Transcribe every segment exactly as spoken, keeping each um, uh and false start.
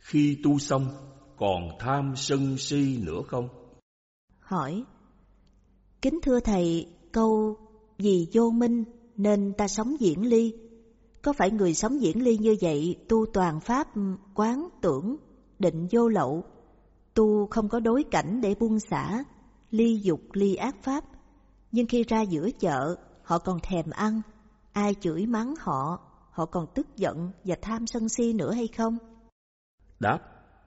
khi tu xong còn tham sân si nữa không? Hỏi: Kính thưa thầy, câu vì vô minh nên ta sống viễn ly, có phải người sống viễn ly như vậy tu toàn pháp quán tưởng định vô lậu, tu không có đối cảnh để buông xả, ly dục ly ác pháp, nhưng khi ra giữa chợ họ còn thèm ăn, ai chửi mắng họ, họ còn tức giận và tham sân si nữa hay không? Đáp: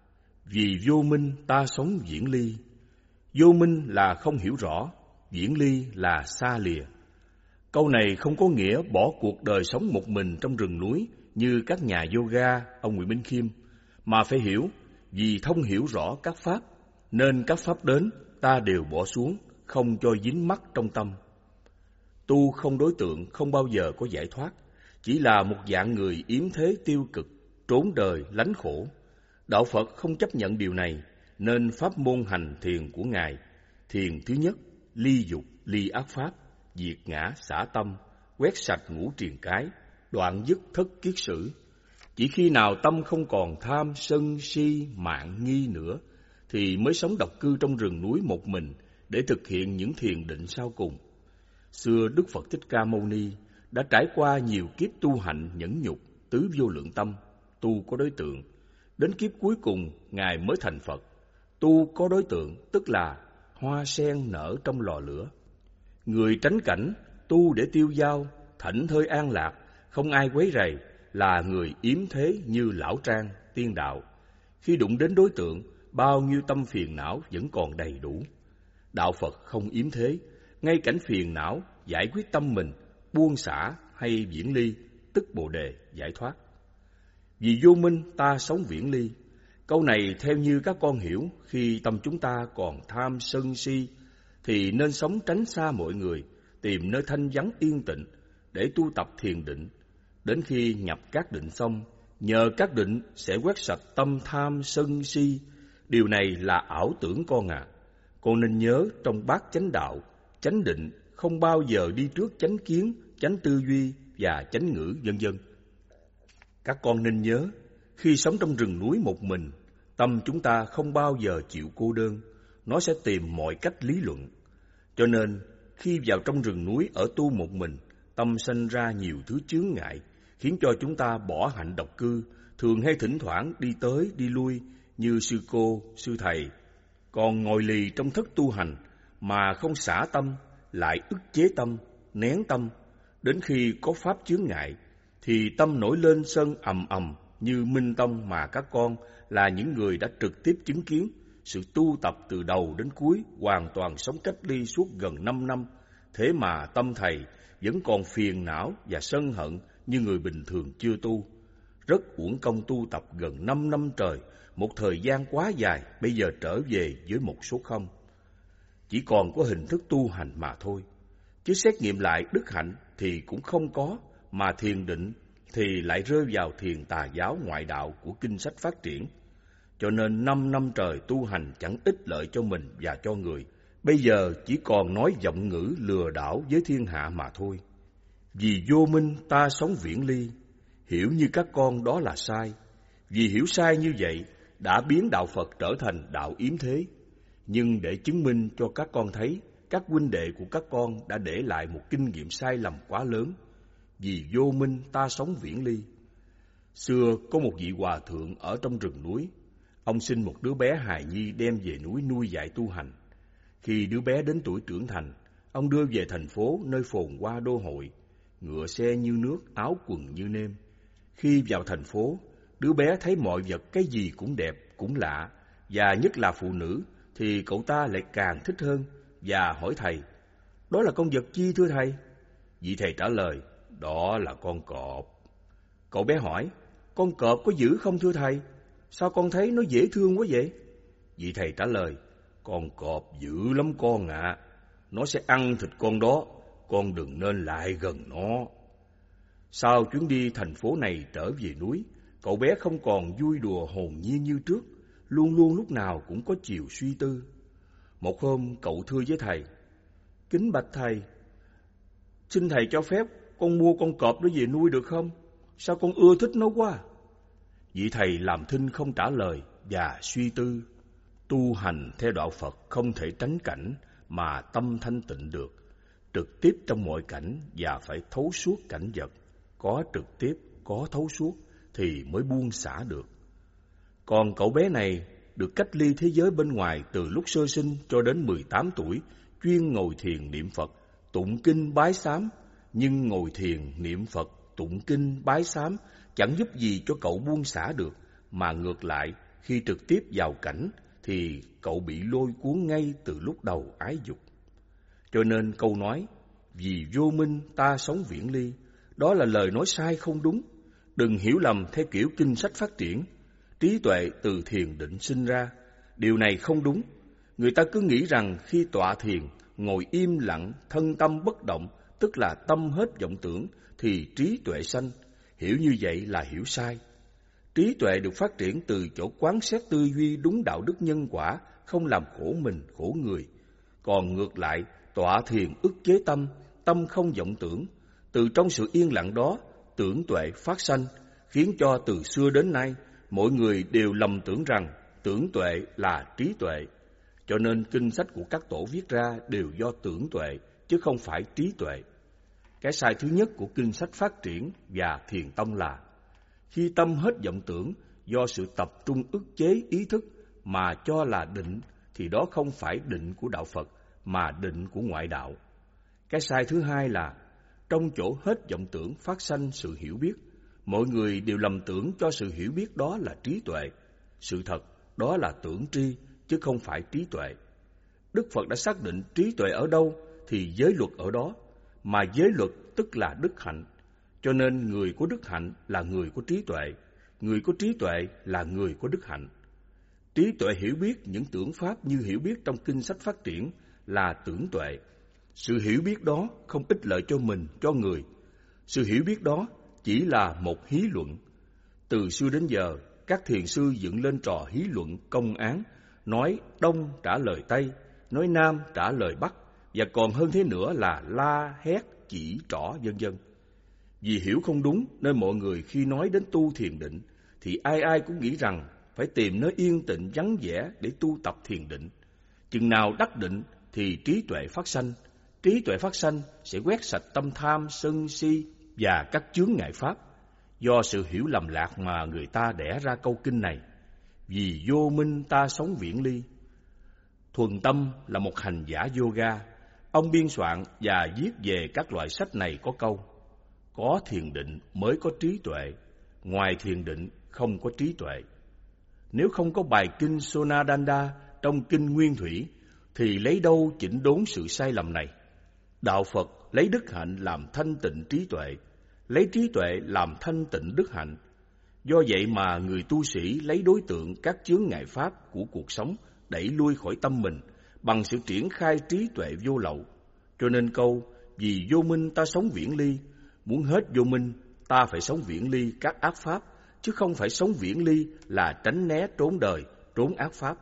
vì vô minh ta sống viễn ly. Vô minh là không hiểu rõ, viễn ly là xa lìa. Câu này không có nghĩa bỏ cuộc đời sống một mình trong rừng núi như các nhà yoga ông Nguyễn Minh Khiêm, mà phải hiểu vì thông hiểu rõ các pháp nên các pháp đến ta đều bỏ xuống, không cho dính mắc trong tâm. Tu không đối tượng không bao giờ có giải thoát, chỉ là một dạng người yếm thế tiêu cực, trốn đời lánh khổ. Đạo Phật không chấp nhận điều này, nên pháp môn hành thiền của Ngài, thiền thứ nhất, ly dục, ly ác pháp, diệt ngã xả tâm, quét sạch ngũ triền cái, đoạn dứt thất kiết sử. Chỉ khi nào tâm không còn tham, sân, si, mạn, nghi nữa, thì mới sống độc cư trong rừng núi một mình để thực hiện những thiền định sau cùng. Xưa Đức Phật Thích Ca Mâu Ni đã trải qua nhiều kiếp tu hành nhẫn nhục, tứ vô lượng tâm, tu có đối tượng. Đến kiếp cuối cùng, Ngài mới thành Phật, tu có đối tượng, tức là hoa sen nở trong lò lửa. Người tránh cảnh, tu để tiêu dao, thảnh thơi an lạc, không ai quấy rầy, là người yếm thế như Lão Trang, tiên đạo. Khi đụng đến đối tượng, bao nhiêu tâm phiền não vẫn còn đầy đủ. Đạo Phật không yếm thế, ngay cảnh phiền não, giải quyết tâm mình, buông xả hay viễn ly, tức Bồ Đề, giải thoát. Vì vô minh ta sống viễn ly. Câu này theo như các con hiểu, khi tâm chúng ta còn tham sân si, thì nên sống tránh xa mọi người, tìm nơi thanh vắng yên tịnh để tu tập thiền định. Đến khi nhập các định xong, nhờ các định sẽ quét sạch tâm tham sân si. Điều này là ảo tưởng con à. Con nên nhớ trong bát chánh đạo, chánh định không bao giờ đi trước chánh kiến, chánh tư duy và chánh ngữ vân vân. Các con nên nhớ, khi sống trong rừng núi một mình, tâm chúng ta không bao giờ chịu cô đơn, nó sẽ tìm mọi cách lý luận. Cho nên, khi vào trong rừng núi ở tu một mình, tâm sanh ra nhiều thứ chướng ngại, khiến cho chúng ta bỏ hạnh độc cư, thường hay thỉnh thoảng đi tới đi lui như sư cô, sư thầy. Còn ngồi lì trong thất tu hành mà không xả tâm, lại ức chế tâm, nén tâm, đến khi có pháp chướng ngại thì tâm nổi lên sân ầm ầm như Minh Tông mà các con là những người đã trực tiếp chứng kiến sự tu tập từ đầu đến cuối, hoàn toàn sống cách ly suốt gần năm năm. Thế mà tâm thầy vẫn còn phiền não và sân hận như người bình thường chưa tu. Rất uổng công tu tập gần năm năm trời, một thời gian quá dài, bây giờ trở về với một số không. Chỉ còn có hình thức tu hành mà thôi. Chứ xét nghiệm lại đức hạnh thì cũng không có, mà thiền định thì lại rơi vào thiền tà giáo ngoại đạo của kinh sách phát triển. Cho nên năm năm trời tu hành chẳng ích lợi cho mình và cho người. Bây giờ chỉ còn nói giọng ngữ lừa đảo với thiên hạ mà thôi. Vì vô minh ta sống viễn ly, hiểu như các con đó là sai. Vì hiểu sai như vậy đã biến đạo Phật trở thành đạo yếm thế. Nhưng để chứng minh cho các con thấy, các huynh đệ của các con đã để lại một kinh nghiệm sai lầm quá lớn. Vì vô minh ta sống viễn ly. Xưa có một vị hòa thượng ở trong rừng núi. Ông sinh một đứa bé hài nhi đem về núi nuôi dạy tu hành. Khi đứa bé đến tuổi trưởng thành, ông đưa về thành phố nơi phồn hoa đô hội, ngựa xe như nước, áo quần như nêm. Khi vào thành phố, đứa bé thấy mọi vật cái gì cũng đẹp, cũng lạ, và nhất là phụ nữ, thì cậu ta lại càng thích hơn và hỏi thầy: "Đó là con vật chi thưa thầy?" Vị thầy trả lời: "Đó là con cọp." Cậu bé hỏi: "Con cọp có dữ không thưa thầy? Sao con thấy nó dễ thương quá vậy?" Vị thầy trả lời: "Con cọp dữ lắm con ạ. À. Nó sẽ ăn thịt con đó, con đừng nên lại gần nó." Sau chuyến đi thành phố này trở về núi, cậu bé không còn vui đùa hồn nhiên như trước, luôn luôn lúc nào cũng có chiều suy tư. Một hôm cậu thưa với thầy: "Kính bạch thầy, xin thầy cho phép con mua con cọp đó về nuôi được không? Sao con ưa thích nó quá." Vị thầy làm thinh không trả lời và suy tư. Tu hành theo đạo Phật không thể tránh cảnh mà tâm thanh tịnh được, trực tiếp trong mọi cảnh và phải thấu suốt cảnh vật. Có trực tiếp, có thấu suốt thì mới buông xả được. Còn cậu bé này được cách ly thế giới bên ngoài từ lúc sơ sinh cho đến mười tám tuổi, chuyên ngồi thiền niệm Phật, tụng kinh bái sám. Nhưng ngồi thiền niệm Phật, tụng kinh bái sám chẳng giúp gì cho cậu buông xả được, mà ngược lại khi trực tiếp vào cảnh thì cậu bị lôi cuốn ngay từ lúc đầu ái dục. Cho nên câu nói vì vô minh ta sống viễn ly, đó là lời nói sai không đúng. Đừng hiểu lầm theo kiểu kinh sách phát triển, trí tuệ từ thiền định sinh ra. Điều này không đúng. Người ta cứ nghĩ rằng khi tọa thiền, ngồi im lặng, thân tâm bất động, tức là tâm hết vọng tưởng, thì trí tuệ sanh. Hiểu như vậy là hiểu sai. Trí tuệ được phát triển từ chỗ quán xét tư duy đúng đạo đức nhân quả, không làm khổ mình, khổ người. Còn ngược lại, tọa thiền ức chế tâm, tâm không vọng tưởng. Từ trong sự yên lặng đó, tưởng tuệ phát sanh, khiến cho từ xưa đến nay, mọi người đều lầm tưởng rằng tưởng tuệ là trí tuệ. Cho nên kinh sách của các tổ viết ra đều do tưởng tuệ, chứ không phải trí tuệ. Cái sai thứ nhất của kinh sách phát triển và thiền tông là khi tâm hết vọng tưởng do sự tập trung ức chế ý thức mà cho là định, thì đó không phải định của đạo Phật mà định của ngoại đạo. Cái sai thứ hai là trong chỗ hết vọng tưởng phát sanh sự hiểu biết. Mọi người đều lầm tưởng cho sự hiểu biết đó là trí tuệ. Sự thật đó là tưởng tri chứ không phải trí tuệ. Đức Phật đã xác định trí tuệ ở đâu thì giới luật ở đó, mà giới luật tức là đức hạnh. Cho nên người có đức hạnh là người có trí tuệ, người có trí tuệ là người có đức hạnh. Trí tuệ hiểu biết những tưởng pháp như hiểu biết trong kinh sách phát triển là tưởng tuệ. Sự hiểu biết đó không ích lợi cho mình, cho người. Sự hiểu biết đó chỉ là một hí luận. Từ xưa đến giờ, các thiền sư dựng lên trò hí luận công án, nói Đông trả lời Tây, nói Nam trả lời Bắc, và còn hơn thế nữa là la hét, chỉ trỏ vân vân. Vì hiểu không đúng nên mọi người khi nói đến tu thiền định thì ai ai cũng nghĩ rằng phải tìm nơi yên tĩnh vắng vẻ để tu tập thiền định. Chừng nào đắc định thì trí tuệ phát sanh. Trí tuệ phát sanh sẽ quét sạch tâm tham, sân si và các chướng ngại pháp. Do sự hiểu lầm lạc mà người ta đẻ ra câu kinh này: vì vô minh ta sống viễn ly. Thuần Tâm là một hành giả yoga. Ông biên soạn và viết về các loại sách này có câu: có thiền định mới có trí tuệ, ngoài thiền định không có trí tuệ. Nếu không có bài kinh Sonadanda trong kinh Nguyên Thủy thì lấy đâu chỉnh đốn sự sai lầm này? Đạo Phật lấy đức hạnh làm thanh tịnh trí tuệ, lấy trí tuệ làm thanh tịnh đức hạnh. Do vậy mà người tu sĩ lấy đối tượng các chướng ngại pháp của cuộc sống đẩy lui khỏi tâm mình bằng sự triển khai trí tuệ vô lậu. Cho nên câu vì vô minh ta sống viễn ly, muốn hết vô minh ta phải sống viễn ly các ác pháp, chứ không phải sống viễn ly là tránh né trốn đời, trốn ác pháp.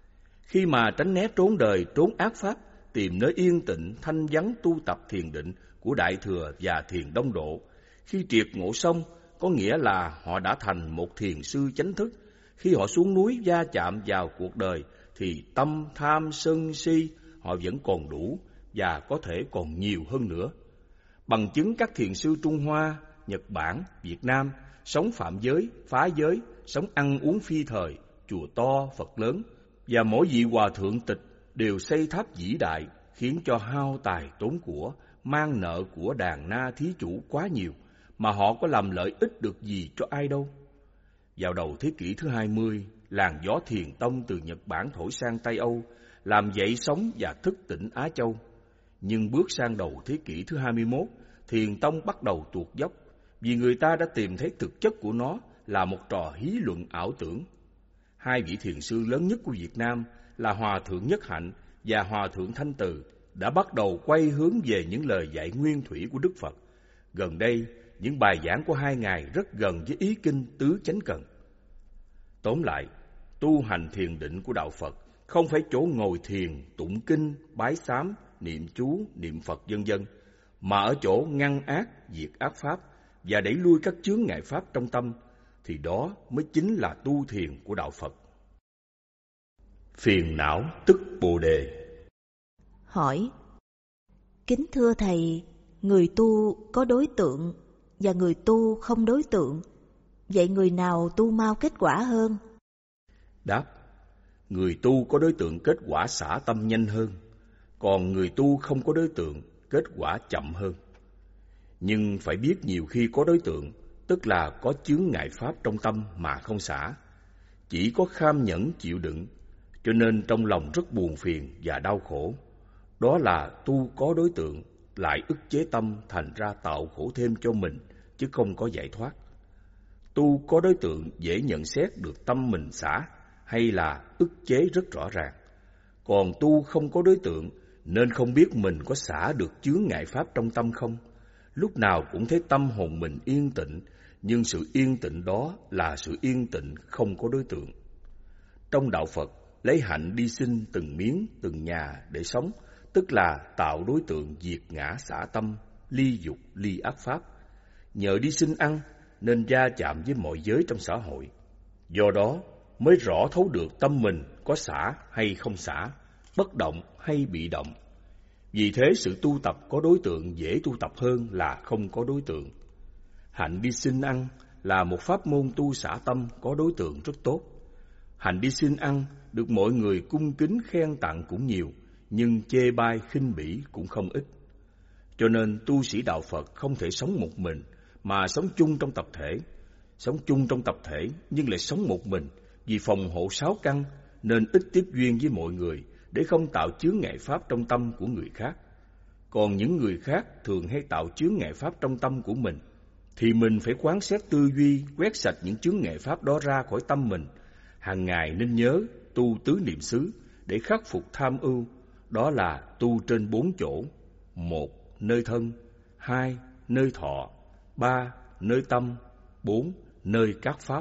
Khi mà tránh né trốn đời, trốn ác pháp, tìm nơi yên tĩnh, thanh vắng tu tập thiền định của Đại Thừa và Thiền Đông Độ, khi triệt ngộ xong, có nghĩa là họ đã thành một thiền sư chánh thức. Khi họ xuống núi va chạm vào cuộc đời, thì tâm, tham, sân, si họ vẫn còn đủ và có thể còn nhiều hơn nữa. Bằng chứng các thiền sư Trung Hoa, Nhật Bản, Việt Nam sống phạm giới, phá giới, sống ăn uống phi thời, chùa to, Phật lớn, và mỗi vị hòa thượng tịch đều xây tháp vĩ đại, khiến cho hao tài tốn của, mang nợ của đàn na thí chủ quá nhiều, mà họ có làm lợi ích được gì cho ai đâu. Vào đầu thế kỷ thứ hai mươi, làn gió thiền tông từ Nhật Bản thổi sang Tây Âu, làm dậy sóng và thức tỉnh Á Châu. Nhưng bước sang đầu thế kỷ thứ hai mươi mốt, thiền tông bắt đầu tuột dốc, vì người ta đã tìm thấy thực chất của nó là một trò hí luận ảo tưởng. Hai vị thiền sư lớn nhất của Việt Nam là Hòa thượng Nhất Hạnh và Hòa thượng Thanh Từ đã bắt đầu quay hướng về những lời dạy nguyên thủy của Đức Phật. Gần đây, những bài giảng của hai ngài rất gần với ý kinh Tứ Chánh Cần. Tóm lại, tu hành thiền định của đạo Phật không phải chỗ ngồi thiền, tụng kinh, bái sám, niệm chú, niệm Phật vân vân, mà ở chỗ ngăn ác, diệt ác pháp và đẩy lui các chướng ngại pháp trong tâm, thì đó mới chính là tu thiền của đạo Phật. Phiền não tức Bồ Đề. Hỏi: Kính thưa Thầy, người tu có đối tượng và người tu không đối tượng, vậy người nào tu mau kết quả hơn? Đáp: người tu có đối tượng kết quả xả tâm nhanh hơn, còn người tu không có đối tượng kết quả chậm hơn. Nhưng phải biết nhiều khi có đối tượng, tức là có chướng ngại pháp trong tâm mà không xả, chỉ có kham nhẫn chịu đựng, cho nên trong lòng rất buồn phiền và đau khổ. Đó là tu có đối tượng, lại ức chế tâm, thành ra tạo khổ thêm cho mình, chứ không có giải thoát. Tu có đối tượng dễ nhận xét được tâm mình xả hay là ức chế rất rõ ràng. Còn tu không có đối tượng nên không biết mình có xả được chướng ngại pháp trong tâm không. Lúc nào cũng thấy tâm hồn mình yên tịnh, nhưng sự yên tịnh đó là sự yên tịnh không có đối tượng. Trong đạo Phật, lấy hạnh đi xin từng miếng, từng nhà để sống, tức là tạo đối tượng diệt ngã xả tâm, ly dục, ly ác pháp. Nhờ đi xin ăn nên va chạm với mọi giới trong xã hội. Do đó mới rõ thấu được tâm mình có xả hay không xả, bất động hay bị động. Vì thế sự tu tập có đối tượng dễ tu tập hơn là không có đối tượng. Hạnh đi xin ăn là một pháp môn tu xả tâm có đối tượng rất tốt. Hạnh đi xin ăn được mọi người cung kính khen tặng cũng nhiều, nhưng chê bai khinh bỉ cũng không ít. Cho nên tu sĩ đạo Phật không thể sống một mình, mà sống chung trong tập thể. Sống chung trong tập thể nhưng lại sống một mình, vì phòng hộ sáu căn nên ít tiếp duyên với mọi người, để không tạo chướng ngại pháp trong tâm của người khác. Còn những người khác thường hay tạo chướng ngại pháp trong tâm của mình, thì mình phải quán xét tư duy, quét sạch những chướng ngại pháp đó ra khỏi tâm mình. Hàng ngày nên nhớ tu tứ niệm xứ để khắc phục tham ưu. Đó là tu trên bốn chỗ: một, nơi thân; hai, nơi thọ; ba, nơi tâm; bốn, nơi các pháp.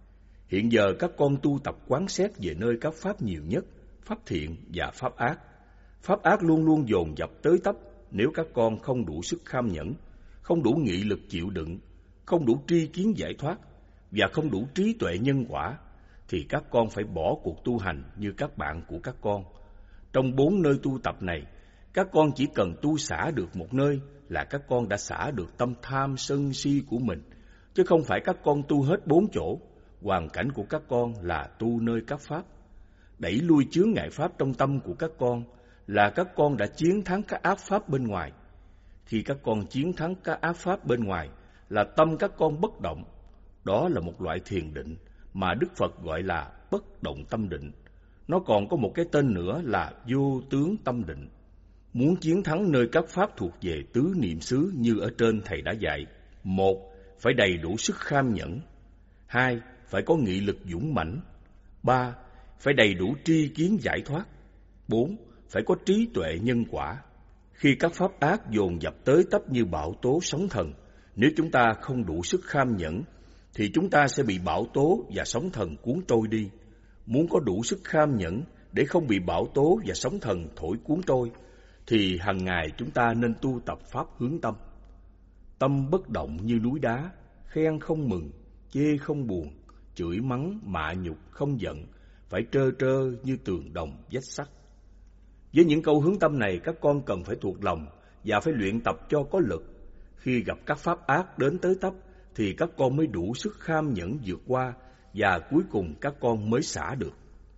Hiện giờ các con tu tập quán xét về nơi các pháp nhiều nhất, pháp thiện và pháp ác. Pháp ác luôn luôn dồn dập tới tấp. Nếu các con không đủ sức kham nhẫn, không đủ nghị lực chịu đựng, không đủ tri kiến giải thoát và không đủ trí tuệ nhân quả, thì các con phải bỏ cuộc tu hành như các bạn của các con. Trong bốn nơi tu tập này, các con chỉ cần tu xả được một nơi là các con đã xả được tâm tham sân si của mình, chứ không phải các con tu hết bốn chỗ. Hoàn cảnh của các con là tu nơi các pháp. Đẩy lui chướng ngại pháp trong tâm của các con là các con đã chiến thắng các ác pháp bên ngoài. Khi các con chiến thắng các ác pháp bên ngoài là tâm các con bất động. Đó là một loại thiền định mà Đức Phật gọi là bất động tâm định. Nó còn có một cái tên nữa là vô tướng tâm định. Muốn chiến thắng nơi các pháp thuộc về tứ niệm xứ như ở trên thầy đã dạy: một, phải đầy đủ sức kham nhẫn; hai, phải có nghị lực dũng mãnh; ba, phải đầy đủ tri kiến giải thoát; bốn, phải có trí tuệ nhân quả. Khi các pháp ác dồn dập tới tấp như bão tố sóng thần, nếu chúng ta không đủ sức kham nhẫn, thì chúng ta sẽ bị bão tố và sóng thần cuốn trôi đi. Muốn có đủ sức kham nhẫn để không bị bão tố và sóng thần thổi cuốn trôi, thì hàng ngày chúng ta nên tu tập pháp hướng tâm. Tâm bất động như núi đá, khen không mừng, chê không buồn, chửi mắng mạ nhục không giận, phải trơ trơ như tường đồng vách sắt. Với những câu hướng tâm này, các con cần phải thuộc lòng và phải luyện tập cho có lực. Khi gặp các pháp ác đến tới tấp, thì các con mới đủ sức kham nhẫn vượt qua, và cuối cùng các con mới xả được.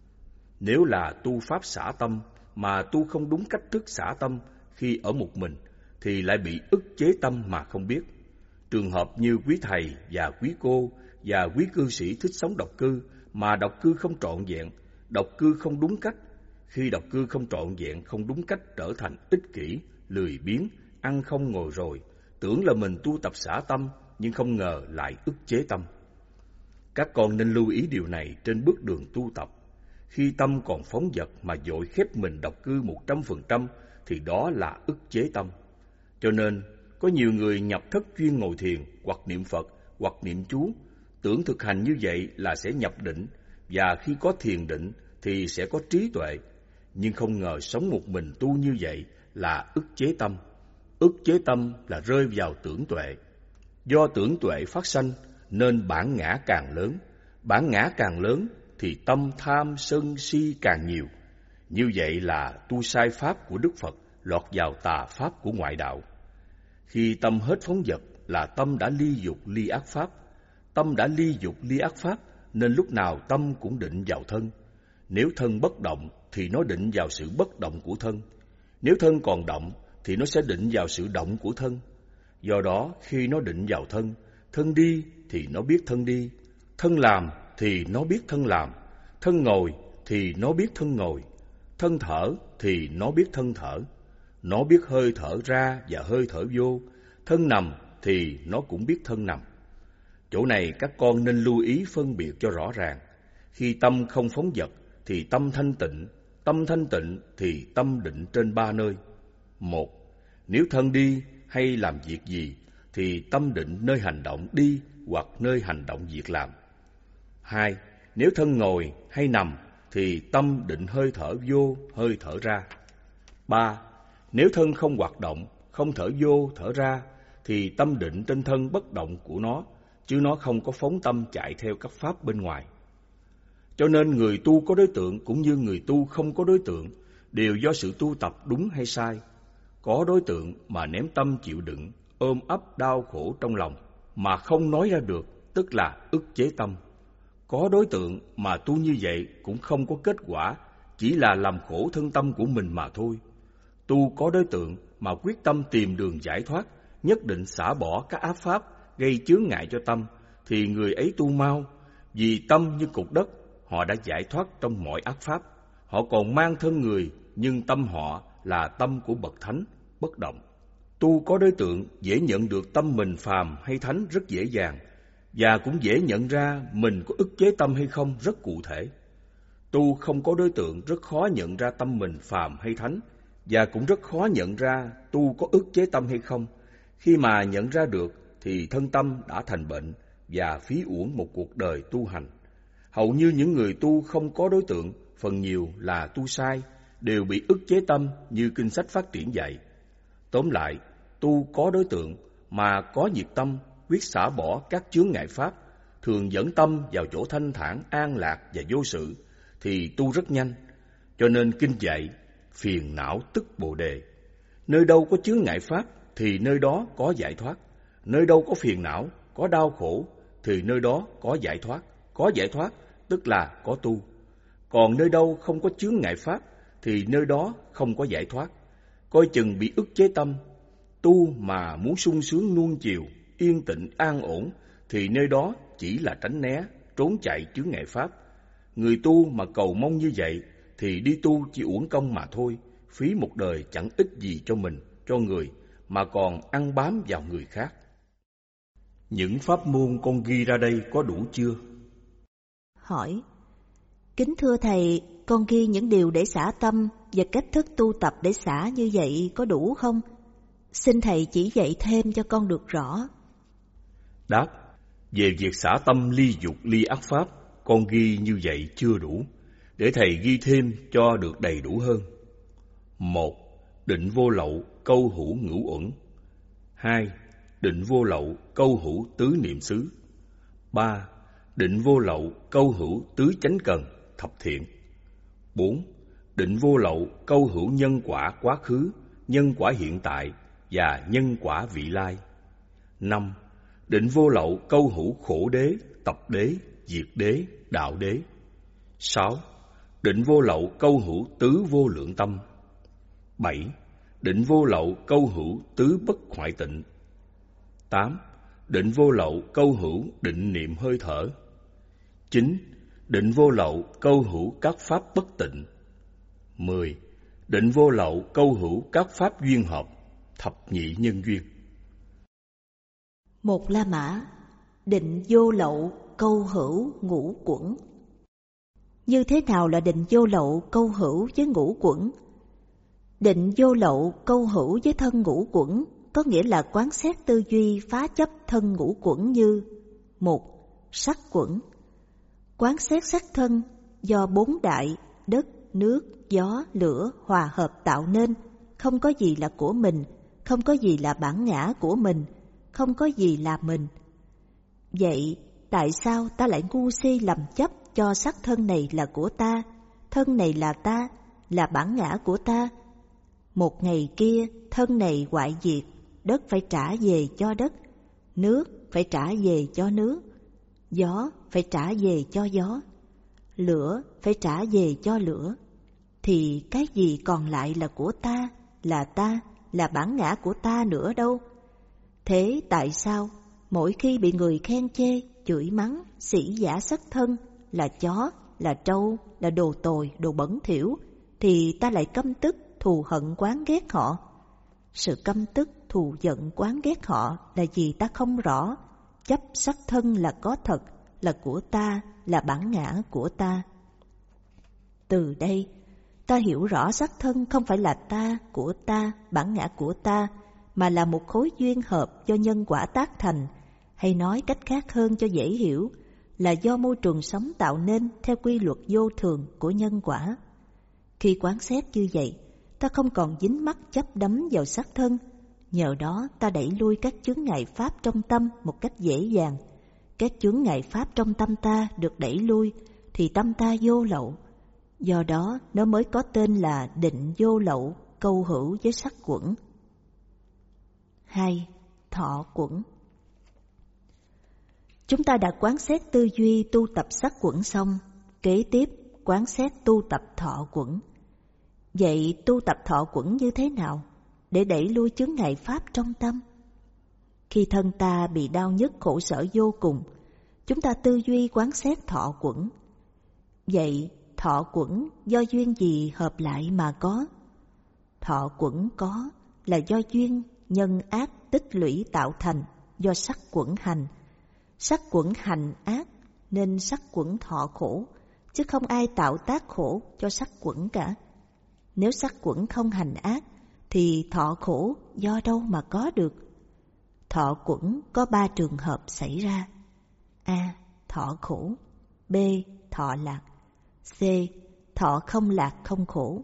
Nếu là tu pháp xả tâm mà tu không đúng cách thức xả tâm khi ở một mình, thì lại bị ức chế tâm mà không biết. Trường hợp như quý thầy và quý cô và quý cư sĩ thích sống độc cư, mà độc cư không trọn vẹn, độc cư không đúng cách. Khi độc cư không trọn vẹn, không đúng cách, trở thành ích kỷ, lười biếng, ăn không ngồi rồi, tưởng là mình tu tập xả tâm, nhưng không ngờ lại ức chế tâm. Các con nên lưu ý điều này trên bước đường tu tập. Khi tâm còn phóng dật mà vội khép mình độc cư một trăm phần trăm, thì đó là ức chế tâm. Cho nên, có nhiều người nhập thất chuyên ngồi thiền, hoặc niệm Phật, hoặc niệm chú, tưởng thực hành như vậy là sẽ nhập định, và khi có thiền định thì sẽ có trí tuệ. Nhưng không ngờ sống một mình tu như vậy là ức chế tâm. Ức chế tâm là rơi vào tưởng tuệ. Do tưởng tuệ phát sanh nên bản ngã càng lớn. Bản ngã càng lớn thì tâm tham sân si càng nhiều. Như vậy là tu sai pháp của Đức Phật, lọt vào tà pháp của ngoại đạo. Khi tâm hết phóng dật là tâm đã ly dục ly ác pháp. Tâm đã ly dục ly ác pháp nên lúc nào tâm cũng định vào thân. Nếu thân bất động thì nó định vào sự bất động của thân. Nếu thân còn động thì nó sẽ định vào sự động của thân. Do đó khi nó định vào thân, thân đi thì nó biết thân đi, thân làm thì nó biết thân làm, thân ngồi thì nó biết thân ngồi, thân thở thì nó biết thân thở, nó biết hơi thở ra và hơi thở vô, thân nằm thì nó cũng biết thân nằm. Chỗ này các con nên lưu ý phân biệt cho rõ ràng. Khi tâm không phóng dật thì tâm thanh tịnh, tâm thanh tịnh thì tâm định trên ba nơi. Một, nếu thân đi hay làm việc gì thì tâm định nơi hành động đi hoặc nơi hành động việc làm. Hai, nếu thân ngồi hay nằm thì tâm định hơi thở vô, hơi thở ra. Ba, nếu thân không hoạt động, không thở vô, thở ra thì tâm định trên thân bất động của nó, chứ nó không có phóng tâm chạy theo các pháp bên ngoài. Cho nên người tu có đối tượng cũng như người tu không có đối tượng đều do sự tu tập đúng hay sai. Có đối tượng mà ném tâm chịu đựng, ôm ấp đau khổ trong lòng mà không nói ra được, tức là ức chế tâm. Có đối tượng mà tu như vậy cũng không có kết quả, chỉ là làm khổ thân tâm của mình mà thôi. Tu có đối tượng mà quyết tâm tìm đường giải thoát, nhất định xả bỏ các ác pháp gây chướng ngại cho tâm, thì người ấy tu mau. Vì tâm như cục đất, họ đã giải thoát trong mọi ác pháp. Họ còn mang thân người, nhưng tâm họ là tâm của bậc thánh, bất động. Tu có đối tượng dễ nhận được tâm mình phàm hay thánh rất dễ dàng, và cũng dễ nhận ra mình có ức chế tâm hay không rất cụ thể. Tu không có đối tượng rất khó nhận ra tâm mình phàm hay thánh, và cũng rất khó nhận ra tu có ức chế tâm hay không. Khi mà nhận ra được thì thân tâm đã thành bệnh và phí uổng một cuộc đời tu hành. Hầu như những người tu không có đối tượng, phần nhiều là tu sai, đều bị ức chế tâm như kinh sách phát triển dạy. Tóm lại, tu có đối tượng mà có nhiệt tâm, quyết xả bỏ các chướng ngại pháp, thường dẫn tâm vào chỗ thanh thản, an lạc và vô sự, thì tu rất nhanh. Cho nên kinh dạy, phiền não tức bồ đề. Nơi đâu có chướng ngại pháp thì nơi đó có giải thoát. Nơi đâu có phiền não, có đau khổ thì nơi đó có giải thoát. Có giải thoát tức là có tu. Còn nơi đâu không có chướng ngại pháp thì nơi đó không có giải thoát. Coi chừng bị ức chế tâm. Tu mà muốn sung sướng nuông chiều, yên tĩnh an ổn thì nơi đó chỉ là tránh né, trốn chạy chướng ngại pháp. Người tu mà cầu mong như vậy thì đi tu chỉ uổng công mà thôi, phí một đời chẳng ích gì cho mình, cho người, mà còn ăn bám vào người khác. Những pháp môn con ghi ra đây có đủ chưa? Hỏi: Kính thưa Thầy, con ghi những điều để xả tâm và cách thức tu tập để xả như vậy có đủ không? Xin Thầy chỉ dạy thêm cho con được rõ. Đáp: về việc xả tâm ly dục ly ác pháp, con ghi như vậy chưa đủ, để Thầy ghi thêm cho được đầy đủ hơn. Một, định vô lậu, câu hữu ngữ uẩn. Hai, định vô lậu, câu hữu tứ niệm xứ. Ba, định vô lậu, câu hữu tứ chánh cần, thập thiện. Bốn, định vô lậu, câu hữu nhân quả quá khứ, nhân quả hiện tại và nhân quả vị lai. Năm, định vô lậu, câu hữu khổ đế, tập đế, diệt đế, đạo đế. Sáu, định vô lậu, câu hữu tứ vô lượng tâm. Bảy, định vô lậu, câu hữu tứ bất hoại tịnh. Tám, định vô lậu, câu hữu định niệm hơi thở. Chín, định vô lậu, câu hữu các pháp bất tịnh. Mười, định vô lậu, câu hữu các pháp duyên hợp, thập nhị nhân duyên. Một La Mã, định vô lậu, câu hữu ngũ quẩn. Như thế nào là định vô lậu, câu hữu với ngũ quẩn? Định vô lậu, câu hữu với thân ngũ quẩn có nghĩa là quán xét tư duy phá chấp thân ngũ quẩn như: một, sắc quẩn. Quán xét sắc thân do bốn đại, đất, nước, gió, lửa hòa hợp tạo nên, không có gì là của mình, không có gì là bản ngã của mình, không có gì là mình. Vậy tại sao ta lại ngu si lầm chấp cho xác thân này là của ta, thân này là ta, là bản ngã của ta? Một ngày kia thân này hoại diệt, đất phải trả về cho đất, nước phải trả về cho nước, gió phải trả về cho gió, lửa phải trả về cho lửa. Thì cái gì còn lại là của ta, là ta, là bản ngã của ta nữa đâu? Thế tại sao mỗi khi bị người khen chê, chửi mắng, sỉ vả xác thân là chó, là trâu, là đồ tồi, đồ bẩn thỉu, thì ta lại căm tức, thù hận, oán ghét họ? Sự căm tức, thù giận, oán ghét họ là gì ta không rõ. Chấp xác thân là có thật, là của ta, là bản ngã của ta. Từ đây, ta hiểu rõ xác thân không phải là ta, của ta, bản ngã của ta, mà là một khối duyên hợp do nhân quả tác thành, hay nói cách khác hơn cho dễ hiểu, là do môi trường sống tạo nên theo quy luật vô thường của nhân quả. Khi quán xét như vậy, ta không còn dính mắc chấp đắm vào xác thân, nhờ đó ta đẩy lui các chướng ngại pháp trong tâm một cách dễ dàng. Các chướng ngại pháp trong tâm ta được đẩy lui thì tâm ta vô lậu. Do đó nó mới có tên là định vô lậu, câu hữu với sắc quẩn. Hai. Thọ quẩn. Chúng ta đã quán xét tư duy tu tập sắc quẩn xong, kế tiếp quán xét tu tập thọ quẩn. Vậy tu tập thọ quẩn như thế nào để đẩy lui chướng ngại pháp trong tâm? Khi thân ta bị đau nhức khổ sở vô cùng, chúng ta tư duy quán xét thọ quẩn. Vậy thọ quẩn do duyên gì hợp lại mà có? Thọ quẩn có là do duyên nhân ác tích lũy tạo thành, do sắc quẩn hành. Sắc quẩn hành ác nên sắc quẩn thọ khổ, chứ không ai tạo tác khổ cho sắc quẩn cả. Nếu sắc quẩn không hành ác thì thọ khổ do đâu mà có được? Thọ quẩn có ba trường hợp xảy ra: A. Thọ khổ. B. Thọ lạc. C. Thọ không lạc không khổ.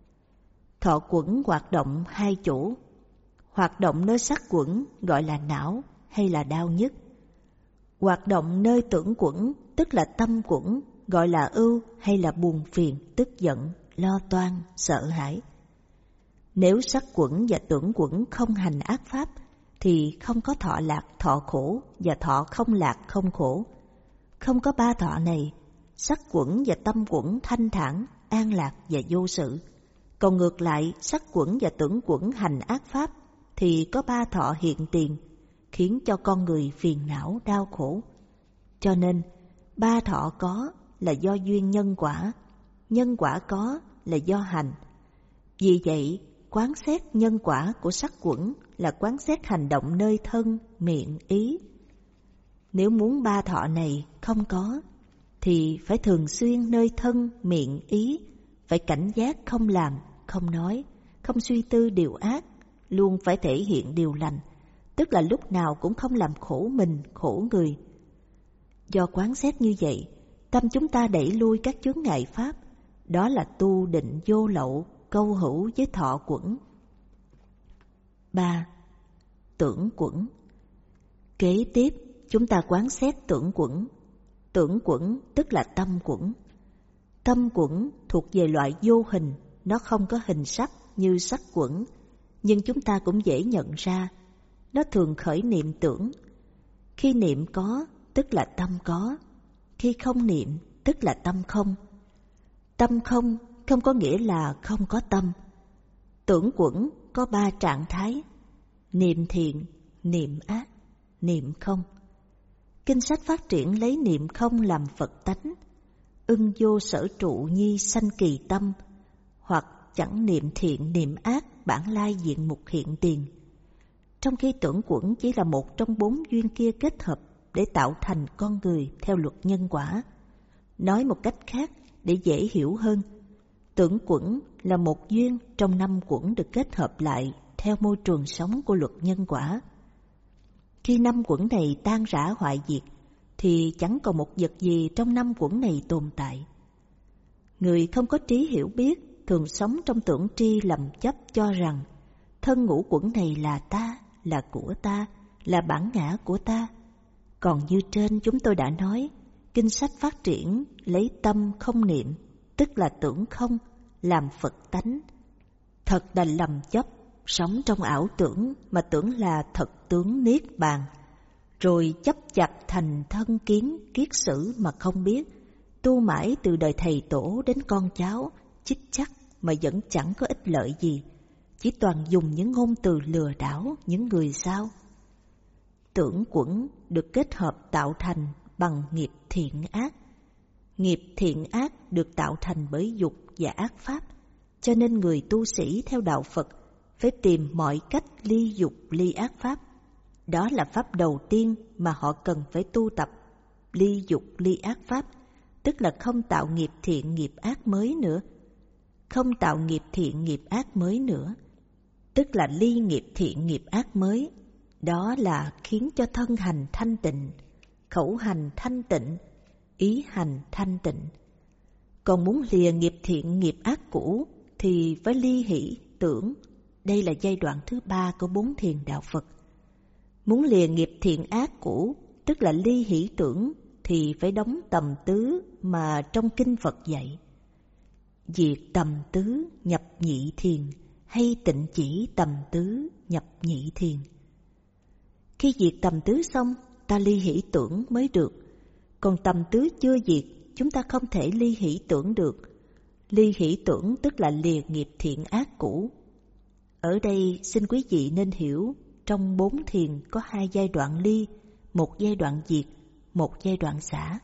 Thọ quẩn hoạt động hai chỗ. Hoạt động nơi sắc quẩn gọi là não hay là đau nhức. Hoạt động nơi tưởng quẩn tức là tâm quẩn gọi là ưu hay là buồn phiền, tức giận, lo toan, sợ hãi. Nếu sắc quẩn và tưởng quẩn không hành ác pháp thì không có thọ lạc, thọ khổ và thọ không lạc, không khổ. Không có ba thọ này, sắc quẩn và tâm quẩn thanh thản, an lạc và vô sự. Còn ngược lại, sắc quẩn và tưởng quẩn hành ác pháp thì có ba thọ hiện tiền, khiến cho con người phiền não, đau khổ. Cho nên, ba thọ có là do duyên nhân quả, nhân quả có là do hành. Vì vậy, quán xét nhân quả của sắc quẩn là quán xét hành động nơi thân, miệng, ý. Nếu muốn ba thọ này không có, thì phải thường xuyên nơi thân, miệng, ý, phải cảnh giác không làm, không nói, không suy tư điều ác, luôn phải thể hiện điều lành, tức là lúc nào cũng không làm khổ mình, khổ người. Do quán xét như vậy, tâm chúng ta đẩy lui các chướng ngại pháp, đó là tu định vô lậu, câu hữu với thọ quẩn. Ba. Tưởng quẩn. Kế tiếp, chúng ta quán xét tưởng quẩn. Tưởng quẩn tức là tâm quẩn. Tâm quẩn thuộc về loại vô hình, nó không có hình sắc như sắc quẩn, nhưng chúng ta cũng dễ nhận ra. Nó thường khởi niệm tưởng. Khi niệm có, tức là tâm có. Khi không niệm, tức là tâm không. Tâm không không có nghĩa là không có tâm. Tưởng quẩn có ba trạng thái: niệm thiện, niệm ác, niệm không. Kinh sách phát triển lấy niệm không làm Phật tánh. Ưng vô sở trụ nhi sanh kỳ tâm, hoặc chẳng niệm thiện niệm ác bản lai diện mục hiện tiền. Trong khi tưởng quẩn chỉ là một trong bốn duyên kia kết hợp để tạo thành con người theo luật nhân quả. Nói một cách khác để dễ hiểu hơn, tưởng quẩn là một duyên trong năm quẩn được kết hợp lại theo môi trường sống của luật nhân quả. Khi năm quẩn này tan rã hoại diệt, thì chẳng còn một vật gì trong năm quẩn này tồn tại. Người không có trí hiểu biết thường sống trong tưởng tri lầm chấp cho rằng thân ngũ quẩn này là ta, là của ta, là bản ngã của ta. Còn như trên chúng tôi đã nói, kinh sách phát triển lấy tâm không niệm, tức là tưởng không, làm Phật tánh. Thật đành lầm chấp, sống trong ảo tưởng mà tưởng là thật tướng niết bàn, rồi chấp chặt thành thân kiến kiết sử mà không biết, tu mãi từ đời thầy tổ đến con cháu, chích chắc mà vẫn chẳng có ích lợi gì, chỉ toàn dùng những ngôn từ lừa đảo những người sao. Tưởng quẩn được kết hợp tạo thành bằng nghiệp thiện ác. Nghiệp thiện ác được tạo thành bởi dục và ác pháp, cho nên người tu sĩ theo đạo Phật phải tìm mọi cách ly dục ly ác pháp. Đó là pháp đầu tiên mà họ cần phải tu tập, ly dục ly ác pháp, tức là không tạo nghiệp thiện nghiệp ác mới nữa. Không tạo nghiệp thiện nghiệp ác mới nữa, tức là ly nghiệp thiện nghiệp ác mới. Đó là khiến cho thân hành thanh tịnh, khẩu hành thanh tịnh, ý hành thanh tịnh. Còn muốn lìa nghiệp thiện nghiệp ác cũ thì phải ly hỷ tưởng. Đây là giai đoạn thứ ba của bốn thiền đạo Phật. Muốn lìa nghiệp thiện ác cũ, tức là ly hỷ tưởng, thì phải đóng tầm tứ mà trong kinh Phật dạy. Diệt tầm tứ nhập nhị thiền, hay tịnh chỉ tầm tứ nhập nhị thiền. Khi diệt tầm tứ xong, ta ly hỷ tưởng mới được. Còn tầm tứ chưa diệt, chúng ta không thể ly hỷ tưởng được. Ly hỷ tưởng tức là lìa nghiệp thiện ác cũ. Ở đây xin quý vị nên hiểu, trong bốn thiền có hai giai đoạn ly, một giai đoạn diệt, một giai đoạn xả.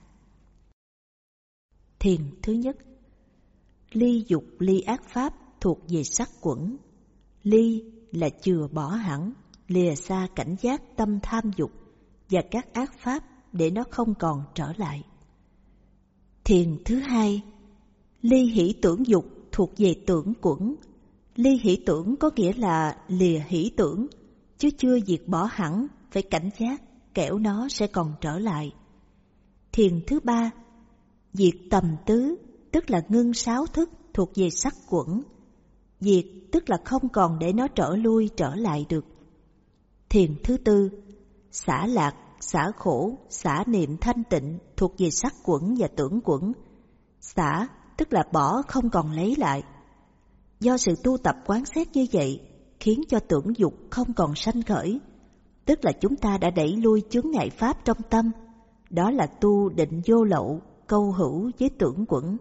Thiền thứ nhất, ly dục ly ác pháp thuộc về sắc quẩn. Ly là chừa bỏ hẳn, lìa xa cảnh giác tâm tham dục và các ác pháp để nó không còn trở lại. Thiền thứ hai, ly hỷ tưởng dục thuộc về tưởng quẩn. Ly hỷ tưởng có nghĩa là lìa hỷ tưởng, chứ chưa diệt bỏ hẳn, phải cảnh giác, kẻo nó sẽ còn trở lại. Thiền thứ ba, diệt tầm tứ, tức là ngưng sáu thức thuộc về sắc quẩn. Diệt tức là không còn để nó trở lui trở lại được. Thiền thứ tư, xả lạc, xả khổ, xả niệm thanh tịnh thuộc về sắc quẩn và tưởng quẩn. Xả tức là bỏ không còn lấy lại. Do sự tu tập quán xét như vậy, khiến cho tưởng dục không còn sanh khởi, tức là chúng ta đã đẩy lui chướng ngại pháp trong tâm. Đó là tu định vô lậu, câu hữu với tưởng quẩn.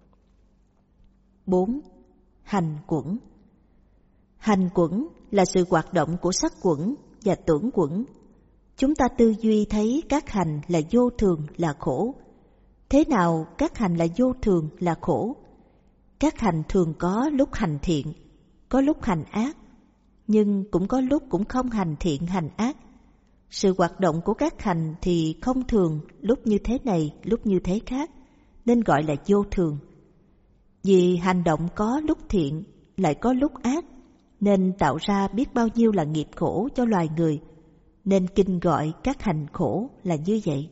Bốn. Hành quẩn. Hành quẩn là sự hoạt động của sắc quẩn và tưởng quẩn. Chúng ta tư duy thấy các hành là vô thường, là khổ. Thế nào các hành là vô thường, là khổ? Các hành thường có lúc hành thiện, có lúc hành ác, nhưng cũng có lúc cũng không hành thiện hành ác. Sự hoạt động của các hành thì không thường, lúc như thế này, lúc như thế khác, nên gọi là vô thường. Vì hành động có lúc thiện, lại có lúc ác, nên tạo ra biết bao nhiêu là nghiệp khổ cho loài người, nên kinh gọi các hành khổ là như vậy.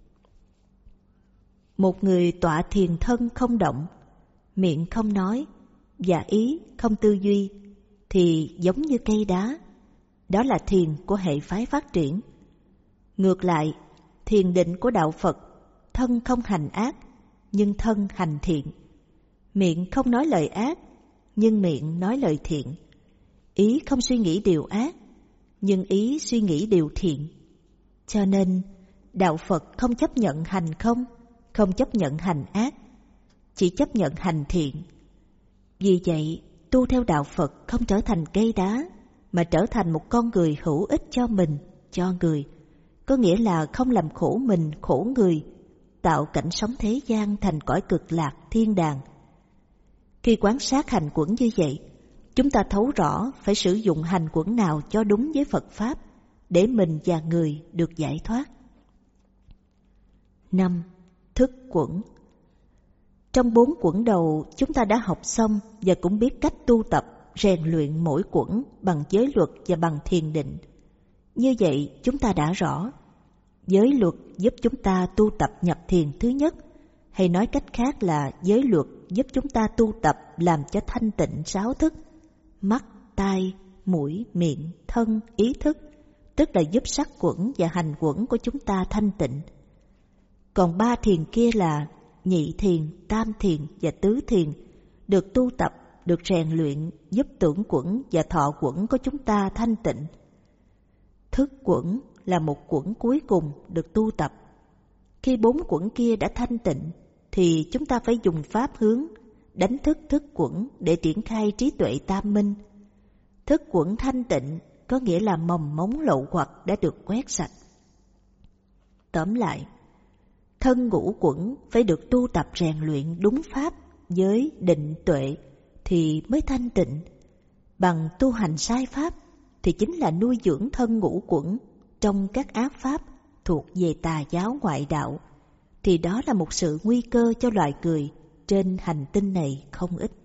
Một người tọa thiền thân không động, miệng không nói và ý không tư duy thì giống như cây đá. Đó là thiền của hệ phái phát triển. Ngược lại, thiền định của đạo Phật, thân không hành ác, nhưng thân hành thiện. Miệng không nói lời ác, nhưng miệng nói lời thiện. Ý không suy nghĩ điều ác, nhưng ý suy nghĩ điều thiện. Cho nên, đạo Phật không chấp nhận hành không, không chấp nhận hành ác, chỉ chấp nhận hành thiện. Vì vậy, tu theo đạo Phật không trở thành cây đá, mà trở thành một con người hữu ích cho mình, cho người. Có nghĩa là không làm khổ mình, khổ người, tạo cảnh sống thế gian thành cõi cực lạc, thiên đàng. Khi quan sát hành quẩn như vậy, chúng ta thấu rõ phải sử dụng hành quẩn nào cho đúng với Phật Pháp, để mình và người được giải thoát. Năm. Thức quẩn. Trong bốn quẩn đầu, chúng ta đã học xong và cũng biết cách tu tập, rèn luyện mỗi quẩn bằng giới luật và bằng thiền định. Như vậy, chúng ta đã rõ. Giới luật giúp chúng ta tu tập nhập thiền thứ nhất, hay nói cách khác là giới luật giúp chúng ta tu tập làm cho thanh tịnh sáu thức: mắt, tai, mũi, miệng, thân, ý thức, tức là giúp sắc quẩn và hành quẩn của chúng ta thanh tịnh. Còn ba thiền kia là nhị thiền, tam thiền và tứ thiền, được tu tập, được rèn luyện, giúp tưởng quẩn và thọ quẩn của chúng ta thanh tịnh. Thức quẩn là một quẩn cuối cùng được tu tập. Khi bốn quẩn kia đã thanh tịnh, thì chúng ta phải dùng pháp hướng, đánh thức thức quẩn để triển khai trí tuệ tam minh. Thức quẩn thanh tịnh có nghĩa là mầm mống lậu hoặc đã được quét sạch. Tóm lại, thân ngũ quẩn phải được tu tập rèn luyện đúng pháp với định tuệ thì mới thanh tịnh. Bằng tu hành sai pháp thì chính là nuôi dưỡng thân ngũ quẩn trong các ác pháp thuộc về tà giáo ngoại đạo, thì đó là một sự nguy cơ cho loài người trên hành tinh này không ít.